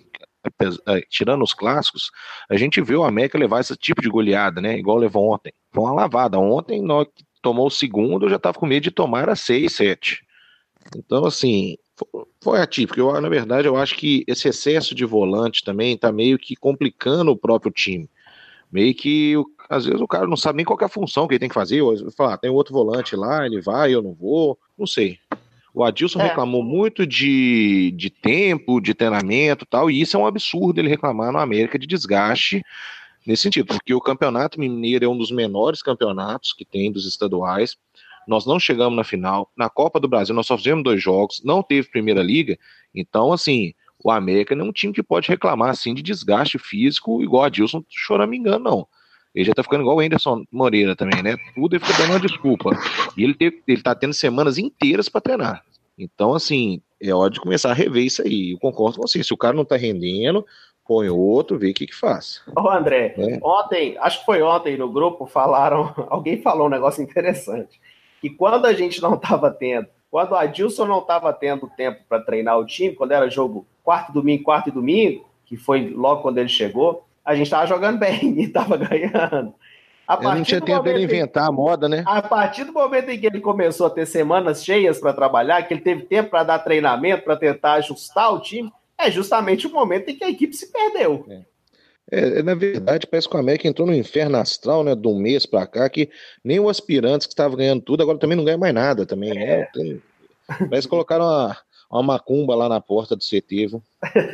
tirando os clássicos, a gente vê o América levar esse tipo de goleada, né? Igual levou ontem. Foi uma lavada. Ontem, nós tomou o segundo, eu já estava com medo de tomar a seis, sete. Então, assim, foi atípico. Eu, na verdade, eu acho que esse excesso de volante também está meio que complicando o próprio time. Meio que, às vezes, o cara não sabe nem qual é a função que ele tem que fazer. Eu falo, ah, tem outro volante lá, ele vai, eu não vou. Não sei. O Adilson é. reclamou muito de, de tempo, de treinamento e tal, e isso é um absurdo ele reclamar no América de desgaste nesse sentido, porque o Campeonato Mineiro é um dos menores campeonatos que tem dos estaduais, nós não chegamos na final, na Copa do Brasil nós só fizemos dois jogos, não teve Primeira Liga, então assim, o América não é um time que pode reclamar assim de desgaste físico igual o Adilson choramingando, não. Ele já tá ficando igual o Anderson Moreira também, né? Tudo ele fica dando uma desculpa. E ele, teve, ele tá tendo semanas inteiras para treinar. Então, assim, é hora de começar a rever isso aí. Eu concordo com você. Se o cara não tá rendendo, põe outro, vê o que que faz. Ô, André, é. ontem, acho que foi ontem no grupo, falaram, alguém falou um negócio interessante. Que quando a gente não tava tendo, quando o Adilson não tava tendo tempo para treinar o time, quando era jogo quarto domingo, quarto e domingo, que foi logo quando ele chegou, a gente estava jogando bem e estava ganhando. A eu não tinha tempo dele inventar a moda, né? A partir do momento em que ele começou a ter semanas cheias para trabalhar, que ele teve tempo para dar treinamento, para tentar ajustar o time, é justamente o momento em que a equipe se perdeu. É. É, na verdade, parece que o América entrou no inferno astral, né, de um mês para cá, que nem o aspirantes que estava ganhando tudo, agora também não ganha mais nada também. É. Né? Tem... Parece que colocaram uma, uma macumba lá na porta do C T, viu?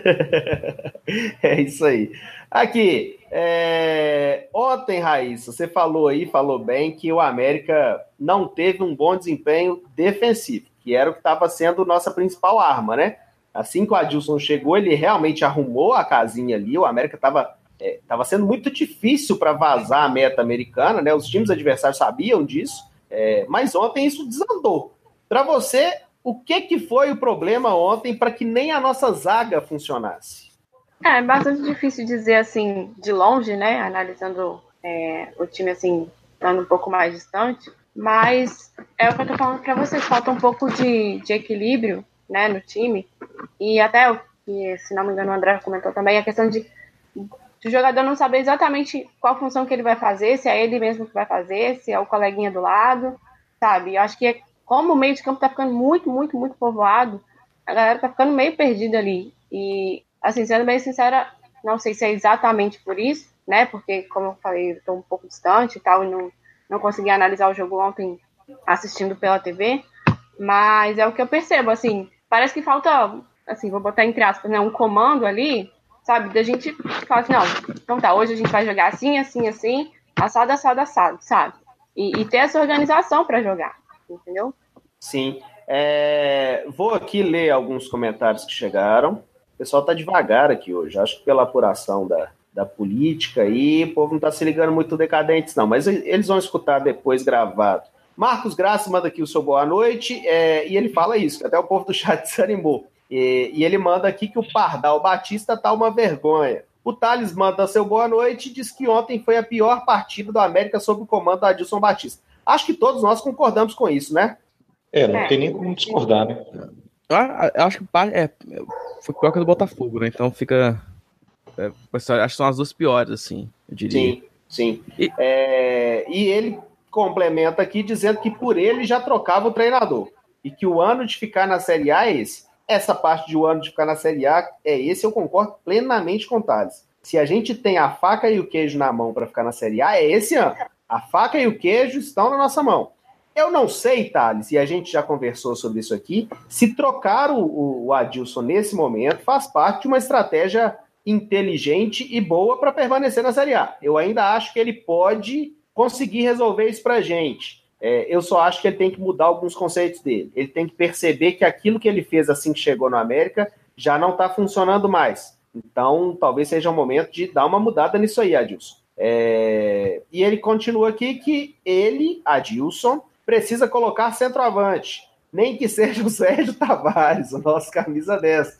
É isso aí. Aqui, é... ontem, Raíssa, você falou aí, falou bem, que o América não teve um bom desempenho defensivo, que era o que estava sendo nossa principal arma, né? Assim que o Adilson chegou, ele realmente arrumou a casinha ali, o América estava é, tava sendo muito difícil para vazar a meta americana, né? Os times adversários sabiam disso, é... mas ontem isso desandou. Para você, o que, que foi o problema ontem para que nem a nossa zaga funcionasse? É bastante difícil dizer assim, de longe, né? Analisando é, o time assim, estando um pouco mais distante. Mas é o que eu tô falando para vocês. Falta um pouco de, de equilíbrio, né, no time. E até, o que, se não me engano, o André comentou também, a questão de, de o jogador não saber exatamente qual função que ele vai fazer, se é ele mesmo que vai fazer, se é o coleguinha do lado, sabe? Eu acho que é, como o meio de campo tá ficando muito, muito, muito povoado, a galera tá ficando meio perdida ali. E, assim, sendo bem sincera, não sei se é exatamente por isso, né? Porque, como eu falei, eu tô um pouco distante e tal, e não, não consegui analisar o jogo ontem assistindo pela T V, mas é o que eu percebo, assim, parece que falta, assim, vou botar entre aspas, né, um comando ali, sabe? Da gente falar assim, não, então tá, hoje a gente vai jogar assim, assim, assim, assado, assado, assado, sabe? E, e ter essa organização para jogar. Entendeu? Sim. É, vou aqui ler alguns comentários que chegaram. O pessoal tá devagar aqui hoje. Acho que pela apuração da, da política aí, o povo não tá se ligando muito decadentes, não. Mas eles vão escutar depois gravado. Marcos Graça manda aqui o seu boa noite, é, e ele fala isso, que até o povo do chat desanimou. E, e ele manda aqui que o Pardal Batista tá uma vergonha. O Thales manda seu boa noite e diz que ontem foi a pior partida do América sob o comando do Adilson Batista. Acho que todos nós concordamos com isso, né? É, não tem nem como discordar, né? Eu acho que é, foi pior que a do Botafogo, né? Então fica... É, acho que são as duas piores, assim, eu diria. Sim, sim. E, é, e ele complementa aqui dizendo que por ele já trocava o treinador. E que o ano de ficar na Série A é esse. Essa parte de o ano de ficar na Série A é esse, eu concordo plenamente com o Thales. Se a gente tem a faca e o queijo na mão para ficar na Série A, é esse ano. A faca e o queijo estão na nossa mão. Eu não sei, Thales, e a gente já conversou sobre isso aqui, se trocar o, o Adilson nesse momento faz parte de uma estratégia inteligente e boa para permanecer na Série A. Eu ainda acho que ele pode conseguir resolver isso para a gente. É, eu só acho que ele tem que mudar alguns conceitos dele. Ele tem que perceber que aquilo que ele fez assim que chegou no América já não está funcionando mais. Então, talvez seja o momento de dar uma mudada nisso aí, Adilson. É... E ele continua aqui que ele, Adilson, precisa colocar centroavante. Nem que seja o Sérgio Tavares, o nosso camisa dez.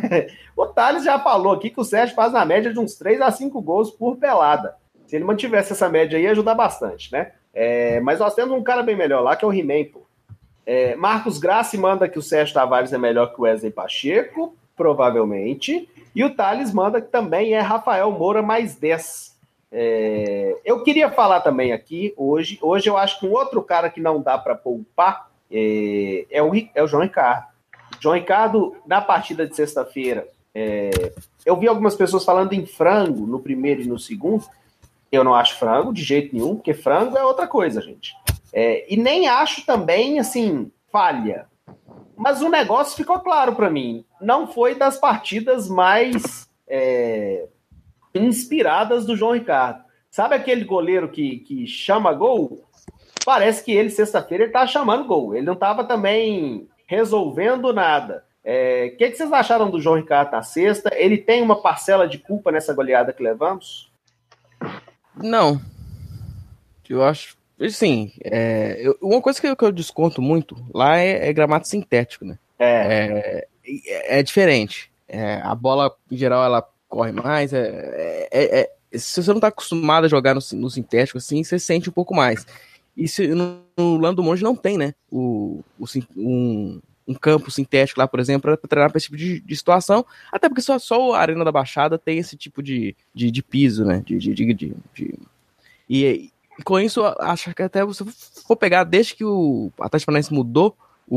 O Thales já falou aqui que o Sérgio faz na média de uns três a cinco gols por pelada. Se ele mantivesse essa média aí, ia ajudar bastante, né? É, mas nós temos um cara bem melhor lá, que é o He-Man, pô. É, Marcos Graça manda que o Sérgio Tavares é melhor que o Wesley Pacheco, provavelmente. E o Thales manda que também é Rafael Moura mais dez. É, eu queria falar também aqui, hoje, hoje eu acho que um outro cara que não dá para poupar é, é, o, é o João Ricardo. João Ricardo, na partida de sexta-feira, é, eu vi algumas pessoas falando em frango no primeiro e no segundo. Eu não acho frango de jeito nenhum, porque frango é outra coisa, gente. É, e nem acho também, assim, falha. Mas o negócio ficou claro para mim. Não foi das partidas mais é, inspiradas do João Ricardo. Sabe aquele goleiro que, que chama gol? Parece que ele, sexta-feira, ele tá chamando gol. Ele não estava também resolvendo nada. O é, que, que vocês acharam do João Ricardo na sexta? Ele tem uma parcela de culpa nessa goleada que levamos? Não. Eu acho... Assim, é, eu, uma coisa que eu, que eu desconto muito lá é, é gramado sintético, né? É. É, é diferente. É, a bola, em geral, ela corre mais. É, é, é, se você não tá acostumado a jogar no, no sintético, assim, você sente um pouco mais. E se, no, no Lando do Monge não tem, né? O, o, um, um campo sintético lá, por exemplo, para treinar para esse tipo de, de situação. Até porque só, só a Arena da Baixada tem esse tipo de, de, de piso, né? De, de, de, de, de... E, e com isso, acho que até você for pegar, desde que o Atlético Paranaense mudou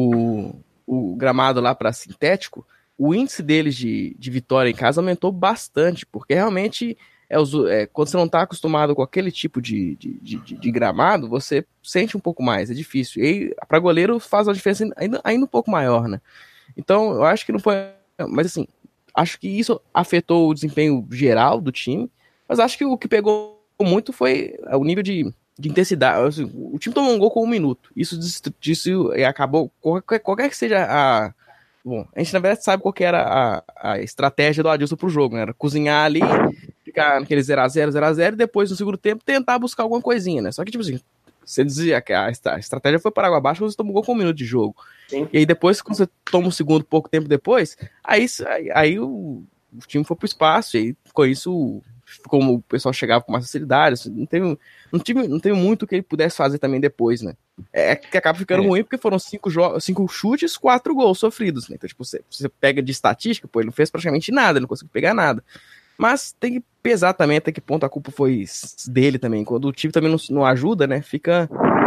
o, o gramado lá para sintético, o índice deles de, de vitória em casa aumentou bastante, porque realmente é, é, quando você não está acostumado com aquele tipo de, de, de, de gramado, você sente um pouco mais, é difícil. E para goleiro faz uma diferença ainda, ainda um pouco maior, né? Então, eu acho que não foi... Mas assim, acho que isso afetou o desempenho geral do time, mas acho que o que pegou muito foi o nível de, de intensidade. Assim, o time tomou um gol com um minuto. Isso, isso acabou. Qualquer, qualquer que seja a. Bom, a gente na verdade sabe qual que era a, a estratégia do Adilson pro jogo, né? Era cozinhar ali, ficar naquele zero a zero, zero a zero, e depois no segundo tempo tentar buscar alguma coisinha, né? Só que, tipo assim, você dizia que a estratégia foi para água abaixo, você tomou gol com um minuto de jogo. Sim. E aí depois, quando você toma um segundo, pouco tempo depois, aí, aí, aí o, o time foi pro espaço, e aí com isso. Como o pessoal chegava com mais facilidade, assim, não teve, não, tive, não teve muito que ele pudesse fazer também depois, né? É que acaba ficando é. ruim porque foram cinco, jo- cinco chutes, quatro gols sofridos, né? Então, tipo, você, você pega de estatística, pô, ele não fez praticamente nada, ele não conseguiu pegar nada. Mas tem que pesar também até que ponto a culpa foi dele também. Quando o time também não, não ajuda, né? Fica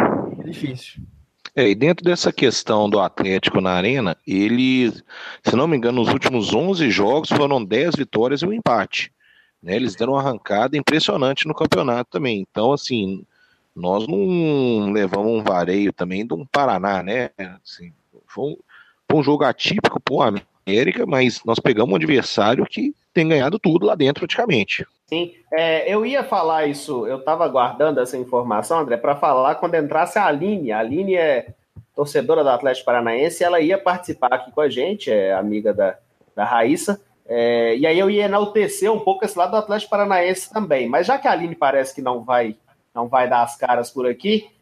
difícil. É, e dentro dessa questão do Atlético na Arena, ele, se não me engano, nos últimos onze jogos foram dez vitórias e um empate. Né, eles deram uma arrancada impressionante no campeonato também. Então, assim, nós não levamos um vareio também de um Paraná, né? Assim, foi, um, foi um jogo atípico para o América, mas nós pegamos um adversário que tem ganhado tudo lá dentro praticamente. Sim, é, eu ia falar isso, eu estava aguardando essa informação, André, para falar quando entrasse a Aline. A Aline é torcedora do Atlético Paranaense, ela ia participar aqui com a gente, é amiga da, da Raíssa. É, e aí eu ia enaltecer um pouco esse lado do Atlético Paranaense também, mas já que a Aline parece que não vai, não vai dar as caras por aqui,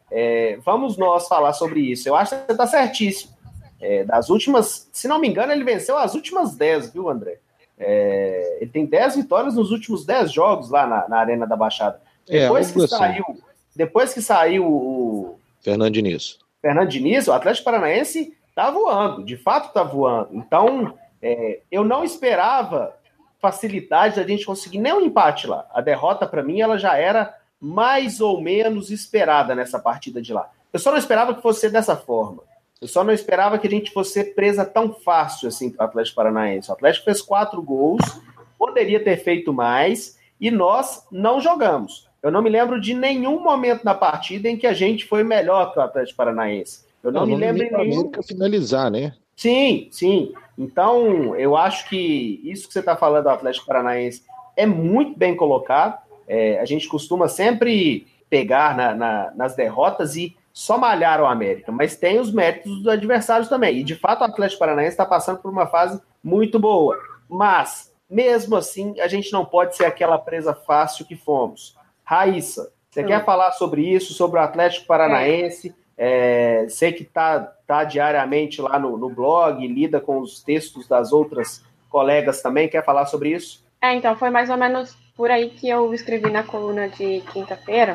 É, vamos nós falar sobre isso. Eu acho que você está certíssimo. É, das últimas, se não me engano, ele venceu as últimas dez, viu, André? É, ele tem dez vitórias nos últimos dez jogos lá na, na Arena da Baixada. Depois, é, que, saiu, assim. depois que saiu o Fernando Diniz. Fernando Diniz, o Atlético Paranaense tá voando, de fato tá voando. Então, é, eu não esperava facilidade da gente conseguir nem um empate lá. A derrota, para mim, ela já era mais ou menos esperada nessa partida de lá. Eu só não esperava que fosse dessa forma. Eu só não esperava que a gente fosse presa tão fácil assim para o Atlético Paranaense. O Atlético fez quatro gols, poderia ter feito mais, e nós não jogamos. Eu não me lembro de nenhum momento na partida em que a gente foi melhor que o Atlético Paranaense. Eu não, não me lembro de nenhum... finalizar, né? Sim, sim. Então, eu acho que isso que você está falando do Atlético Paranaense é muito bem colocado. É, a gente costuma sempre pegar na, na, nas derrotas e só malhar o América, mas tem os méritos dos adversários também. E, de fato, o Atlético Paranaense está passando por uma fase muito boa. Mas, mesmo assim, a gente não pode ser aquela presa fácil que fomos. Raíssa, você Sim. quer falar sobre isso, sobre o Atlético Paranaense? É, sei que está tá diariamente lá no, no blog, lida com os textos das outras colegas também. Quer falar sobre isso? É, então, foi mais ou menos por aí que eu escrevi na coluna de quinta-feira.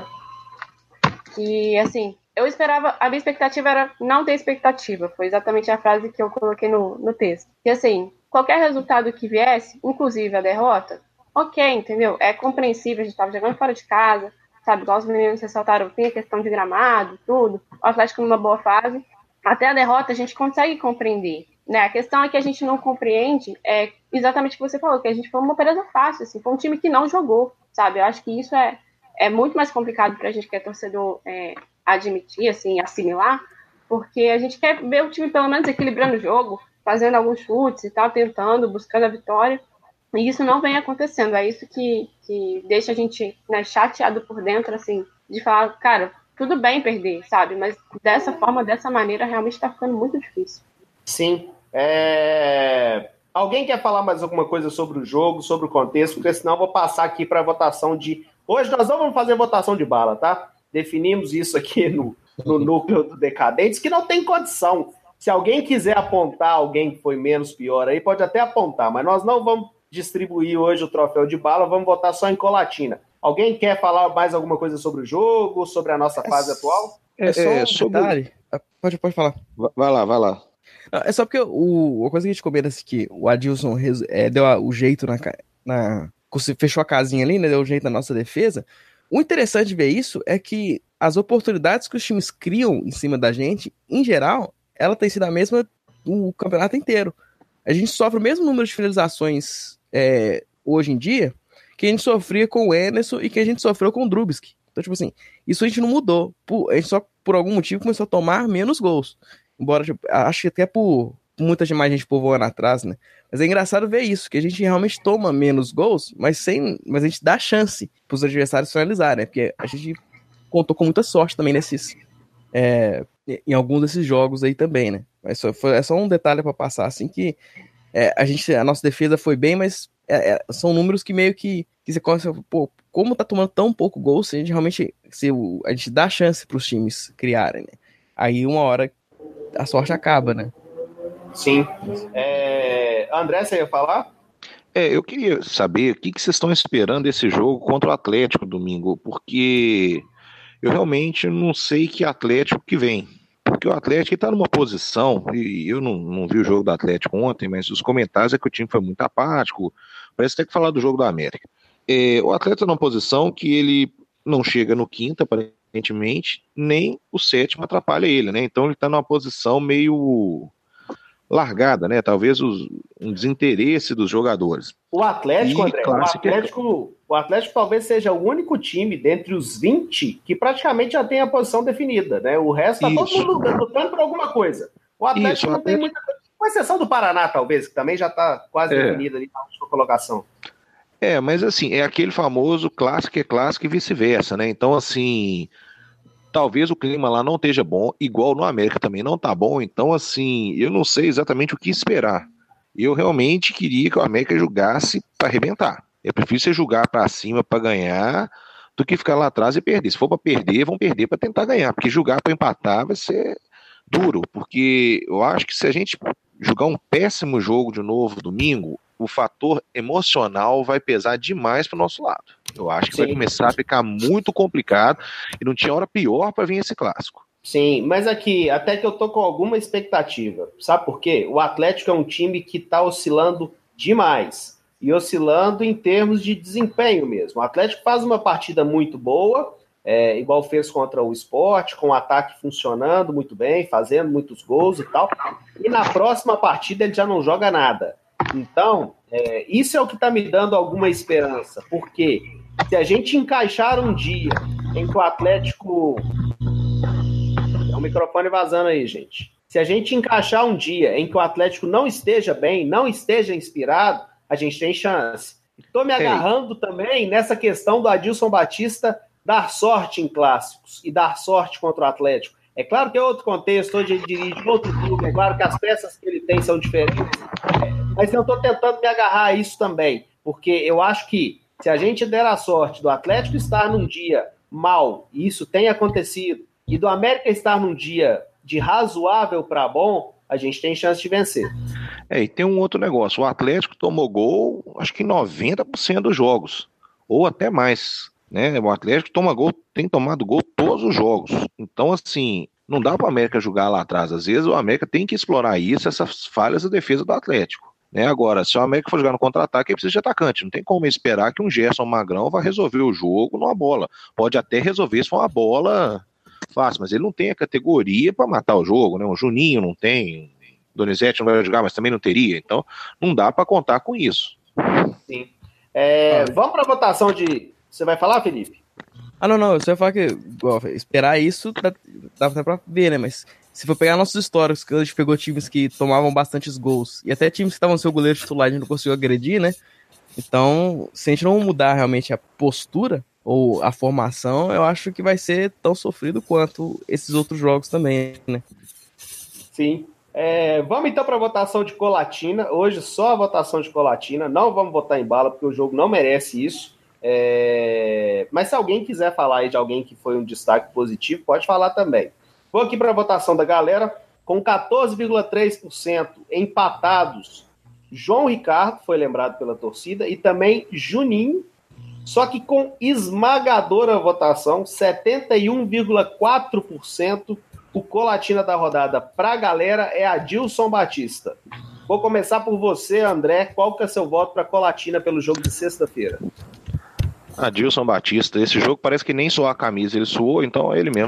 Que, assim, eu esperava, a minha expectativa era não ter expectativa. Foi exatamente a frase que eu coloquei no, no texto. Que, assim, qualquer resultado que viesse, inclusive a derrota, ok, entendeu? É compreensível, a gente estava jogando fora de casa, sabe? Igual os meninos ressaltaram, tem a questão de gramado, tudo. O Atlético numa boa fase. Até a derrota a gente consegue compreender, né? A questão é que a gente não compreende é exatamente o que você falou, que a gente foi uma presa fácil, assim, foi um time que não jogou, sabe? Eu acho que isso é, é muito mais complicado pra gente que é torcedor é, admitir, assim, assimilar, porque a gente quer ver o time pelo menos equilibrando o jogo, fazendo alguns chutes e tal, tentando, buscando a vitória. E isso não vem acontecendo, é isso que, que deixa a gente, né, chateado por dentro, assim, de falar, cara, tudo bem perder, sabe? Mas dessa forma, dessa maneira, realmente tá ficando muito difícil. Sim. É... Alguém quer falar mais alguma coisa sobre o jogo, sobre o contexto? Porque senão eu vou passar aqui para a votação de... Hoje nós não vamos fazer votação de bala, tá? Definimos isso aqui no, no núcleo do Decadentes, que não tem condição. Se alguém quiser apontar alguém que foi menos pior aí, pode até apontar, mas nós não vamos distribuir hoje o troféu de bala, vamos votar só em Colatina. Alguém quer falar mais alguma coisa sobre o jogo, sobre a nossa fase é, atual? É só é, um sobre... detalhe. Pode, pode falar. Vai lá, vai lá. É só porque o, a coisa que a gente comenta é que o Adilson é, deu o jeito na, na... fechou a casinha ali, né? Deu o jeito na nossa defesa. O interessante de ver isso é que as oportunidades que os times criam em cima da gente, em geral, ela tem sido a mesma o campeonato inteiro. A gente sofre o mesmo número de finalizações é, hoje em dia que a gente sofria com o Emerson e que a gente sofreu com o Drubsky. Então, tipo assim, isso a gente não mudou. Por, a gente só, por algum motivo, começou a tomar menos gols. Embora, tipo, acho que até por, por muita mais gente povoando atrás, né? Mas é engraçado ver isso, que a gente realmente toma menos gols, mas, sem, mas a gente dá chance pros adversários finalizarem, né? Porque a gente contou com muita sorte também nesses... É, em alguns desses jogos aí também, né? Mas só, foi, é só um detalhe para passar, assim, que é, a, gente, a nossa defesa foi bem, mas é, é, são números que meio que, que você começa, pô, como tá tomando tão pouco gol, se a gente realmente, se o, a gente dá chance pros times criarem, né? Aí uma hora a sorte acaba, né? Sim. É... André, você ia falar? É, eu queria saber o que, que vocês estão esperando desse jogo contra o Atlético domingo, porque eu realmente não sei que Atlético que vem. Porque o Atlético está numa posição, e eu não, não vi o jogo do Atlético ontem, mas os comentários é que o time foi muito apático, parece ter que falar do jogo da América. É, o Atlético está numa posição que ele não chega no quinto, aparentemente, nem o sétimo atrapalha ele, né? Então ele está numa posição meio largada, né? Talvez os, um desinteresse dos jogadores. O Atlético, e, André, o Atlético, o Atlético talvez seja o único time dentre os vinte que praticamente já tem a posição definida, né? O resto está todo mundo lutando por alguma coisa. O Atlético Isso, não o Atlético... tem muita coisa, com exceção do Paraná, talvez, que também já está quase é. definido ali na última colocação. É, mas assim, é aquele famoso clássico é clássico e vice-versa, né? Então, assim, talvez o clima lá não esteja bom, igual no América também não tá bom, então, assim, eu não sei exatamente o que esperar. Eu realmente queria que o América jogasse para arrebentar. É prefiro você jogar para cima para ganhar do que ficar lá atrás e perder. Se for para perder, vão perder para tentar ganhar, porque jogar para empatar vai ser duro, porque eu acho que se a gente jogar um péssimo jogo de novo domingo, o fator emocional vai pesar demais para o nosso lado. Eu acho que Sim. vai começar a ficar muito complicado e não tinha hora pior para vir esse clássico. Sim, mas aqui, até que eu tô com alguma expectativa. Sabe por quê? O Atlético é um time que tá oscilando demais. E oscilando em termos de desempenho mesmo. O Atlético faz uma partida muito boa, é, igual fez contra o Sport, com o ataque funcionando muito bem, fazendo muitos gols e tal. E na próxima partida ele já não joga nada. Então, é, isso é o que está me dando alguma esperança. Porque se a gente encaixar um dia em que o Atlético... É o microfone vazando aí, gente. Se a gente encaixar um dia em que o Atlético não esteja bem, não esteja inspirado, a gente tem chance. Estou me agarrando Ei. também nessa questão do Adilson Batista dar sorte em clássicos e dar sorte contra o Atlético. É claro que é outro contexto, hoje ele dirige outro clube, é claro que as peças que ele tem são diferentes, mas eu estou tentando me agarrar a isso também, porque eu acho que se a gente der a sorte do Atlético estar num dia mal, e isso tem acontecido, e do América estar num dia de razoável para bom, a gente tem chance de vencer. É, e tem um outro negócio, o Atlético tomou gol, acho que em noventa por cento dos jogos, ou até mais, né? O Atlético toma gol, tem tomado gol todos os jogos, então assim, não dá para o América jogar lá atrás, às vezes o América tem que explorar isso, essas falhas da defesa do Atlético, né? Agora, se o América for jogar no contra-ataque, ele precisa de atacante, não tem como esperar que um Gerson Magrão vá resolver o jogo numa bola, pode até resolver se for uma bola fácil, mas ele não tem a categoria para matar o jogo, né? O Juninho não tem, Donizete não vai jogar, mas também não teria, então não dá para contar com isso. Sim. É, ah, vamos para a votação de... Você vai falar, Felipe? Ah, não, não, você vai falar que igual, esperar isso dá, dá até pra ver, né? Mas se for pegar nossos históricos, que a gente pegou times que tomavam bastantes gols, e até times que estavam seu goleiro titular, a gente não conseguiu agredir, né? Então, se a gente não mudar realmente a postura ou a formação, eu acho que vai ser tão sofrido quanto esses outros jogos também, né? Sim. É, vamos então para a votação de Colatina. Hoje só a votação de Colatina. Não vamos votar em bala, porque o jogo não merece isso. É... Mas se alguém quiser falar aí de alguém que foi um destaque positivo, pode falar também. Vou aqui para a votação da galera, com quatorze vírgula três por cento empatados. João Ricardo foi lembrado pela torcida e também Juninho, só que com esmagadora votação, setenta e um vírgula quatro por cento. O Colatina da rodada para a galera é Adilson Batista. Vou começar por você, André. Qual que é seu voto para Colatina pelo jogo de sexta-feira? Adilson Batista. Esse jogo parece que nem suou a camisa, ele suou, então é ele mesmo.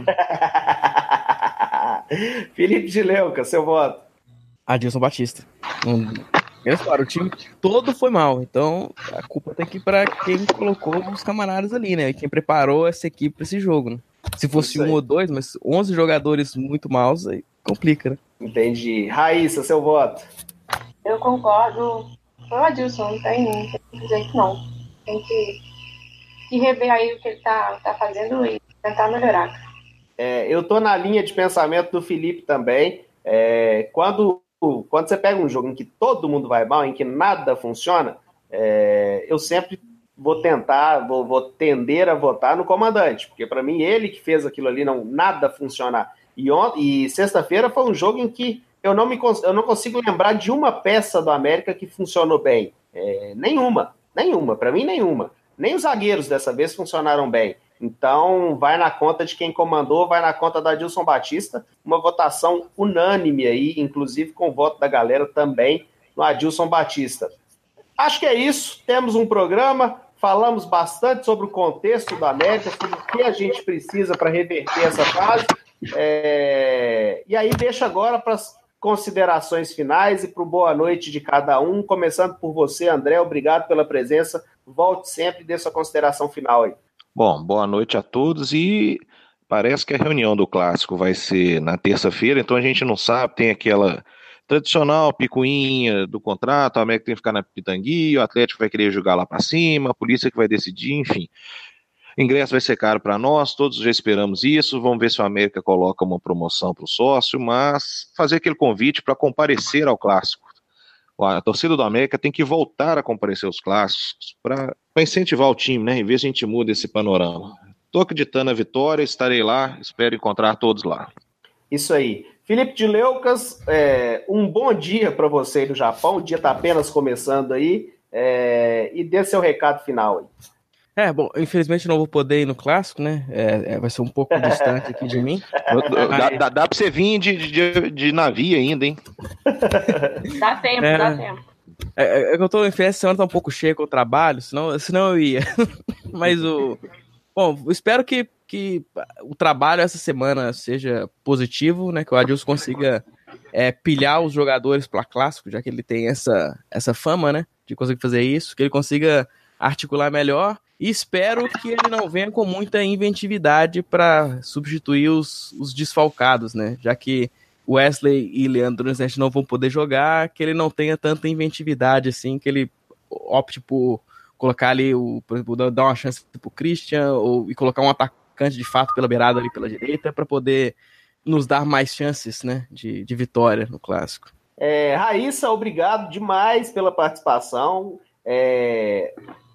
Felipe de Leuca, seu voto? Adilson Batista. Hum. Claro, o time todo foi mal, então a culpa tem que ir para quem colocou os camaradas ali, né? Quem preparou essa equipe para esse jogo, né? Se fosse um ou dois, mas onze jogadores muito maus, aí complica, né? Entendi. Raíssa, seu voto? Eu concordo com o Adilson, não tem, não tem jeito não. Tem que, que rever aí o que ele tá, tá fazendo e tentar melhorar. É, eu tô na linha de pensamento do Felipe também. É, quando, quando você pega um jogo em que todo mundo vai mal, em que nada funciona, é, eu sempre vou tentar, vou, vou tender a votar no comandante, porque para mim ele que fez aquilo ali, não nada funcionar. E, e sexta-feira foi um jogo em que eu não, me, eu não consigo lembrar de uma peça do América que funcionou bem. É, nenhuma, nenhuma, para mim nenhuma. Nem os zagueiros dessa vez funcionaram bem. Então vai na conta de quem comandou, vai na conta da Adilson Batista, uma votação unânime aí, inclusive com o voto da galera também no Adilson Batista. Acho que é isso, temos um programa, falamos bastante sobre o contexto da América, sobre o que a gente precisa para reverter essa fase, é... e aí deixo agora para as considerações finais e para o boa noite de cada um, começando por você, André, obrigado pela presença, volte sempre e dê sua consideração final aí. Bom, boa noite a todos e parece que a reunião do Clássico vai ser na terça-feira, então a gente não sabe, tem aquela tradicional picuinha do contrato, a América tem que ficar na pitanguia, o Atlético vai querer jogar lá para cima, a polícia que vai decidir, enfim. O ingresso vai ser caro para nós, todos já esperamos isso, vamos ver se o América coloca uma promoção para o sócio, mas fazer aquele convite para comparecer ao Clássico. A torcida do América tem que voltar a comparecer aos clássicos para incentivar o time, né? Em vez de a gente muda esse panorama. Estou acreditando na vitória, estarei lá, espero encontrar todos lá. Isso aí. Felipe de Leucas, é, um bom dia para você aí do Japão, o dia está apenas começando aí, é, e dê seu recado final aí. É, bom, infelizmente não vou poder ir no clássico, né? É, é, vai ser um pouco distante aqui de mim. Dá, dá, dá pra você vir de, de, de navio ainda, hein? Dá tempo, é, dá tempo. É, é que eu tô em festa, semana tá um pouco cheia com o trabalho, senão, senão eu ia. Mas o... Bom, espero que, que o trabalho essa semana seja positivo, né? Que o Adilson consiga é, pilhar os jogadores para clássico, já que ele tem essa, essa fama, né? De conseguir fazer isso, que ele consiga articular melhor. E espero que ele não venha com muita inventividade para substituir os, os desfalcados, né? Já que Wesley e Leandro Donizete não vão poder jogar, que ele não tenha tanta inventividade assim, que ele opte por colocar ali, o, por exemplo, dar uma chance pro Christian ou, e colocar um atacante de fato pela beirada ali pela direita para poder nos dar mais chances, né, de, de vitória no clássico. É, Raíssa, obrigado demais pela participação. É...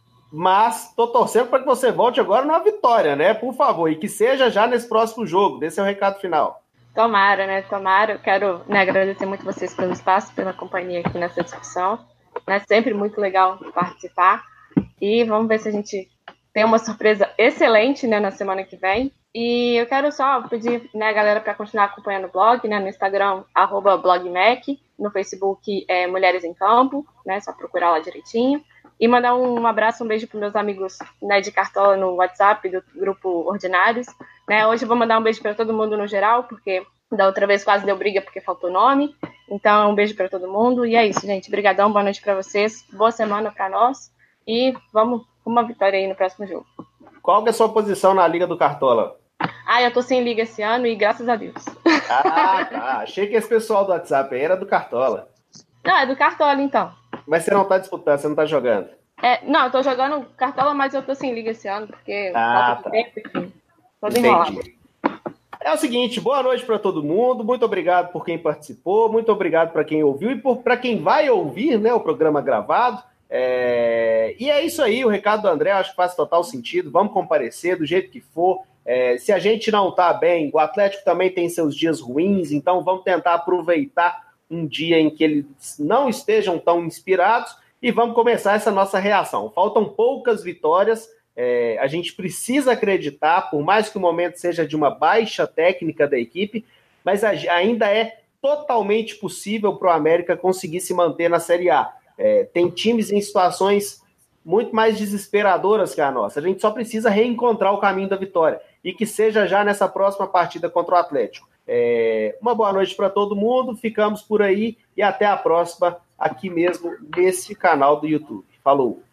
Mas tô torcendo para que você volte agora numa vitória, né? Por favor, e que seja já nesse próximo jogo. Dê seu recado final. Tomara, né? Tomara. Eu quero, né, agradecer muito vocês pelo espaço, pela companhia aqui nessa discussão. É sempre muito legal participar. E vamos ver se a gente tem uma surpresa excelente, né, na semana que vem. E eu quero só pedir, né, a galera para continuar acompanhando o blog, né, no Instagram, arroba blogmac, no Facebook é Mulheres em Campo, né, só procurar lá direitinho. E mandar um abraço, um beijo para meus amigos, né, de Cartola no WhatsApp, do grupo Ordinários. Né? Hoje eu vou mandar um beijo para todo mundo no geral, porque da outra vez quase deu briga porque faltou nome. Então, um beijo para todo mundo. E é isso, gente. Obrigadão, boa noite para vocês. Boa semana para nós. E vamos com uma vitória aí no próximo jogo. Qual que é a sua posição na Liga do Cartola? Ah, eu tô sem liga esse ano e graças a Deus. Ah, tá. Achei que esse pessoal do WhatsApp aí era do Cartola. Não, é do Cartola, então. Mas você não tá disputando, você não tá jogando. É, não, eu tô jogando Cartola, mas eu tô sem liga esse ano, porque ah, falta tá. tempo, enfim. Todo enrolado. É o seguinte, boa noite para todo mundo, muito obrigado por quem participou, muito obrigado para quem ouviu e para quem vai ouvir, né, o programa gravado. É... E é isso aí, o recado do André, acho que faz total sentido, vamos comparecer do jeito que for. É... Se a gente não está bem, o Atlético também tem seus dias ruins, então vamos tentar aproveitar um dia em que eles não estejam tão inspirados e vamos começar essa nossa reação. Faltam poucas vitórias, é, a gente precisa acreditar, por mais que o momento seja de uma baixa técnica da equipe, mas ainda é totalmente possível para o América conseguir se manter na Série A. É, tem times em situações muito mais desesperadoras que a nossa. A gente só precisa reencontrar o caminho da vitória e que seja já nessa próxima partida contra o Atlético. É, uma boa noite para todo mundo, ficamos por aí e até a próxima aqui mesmo nesse canal do YouTube. Falou!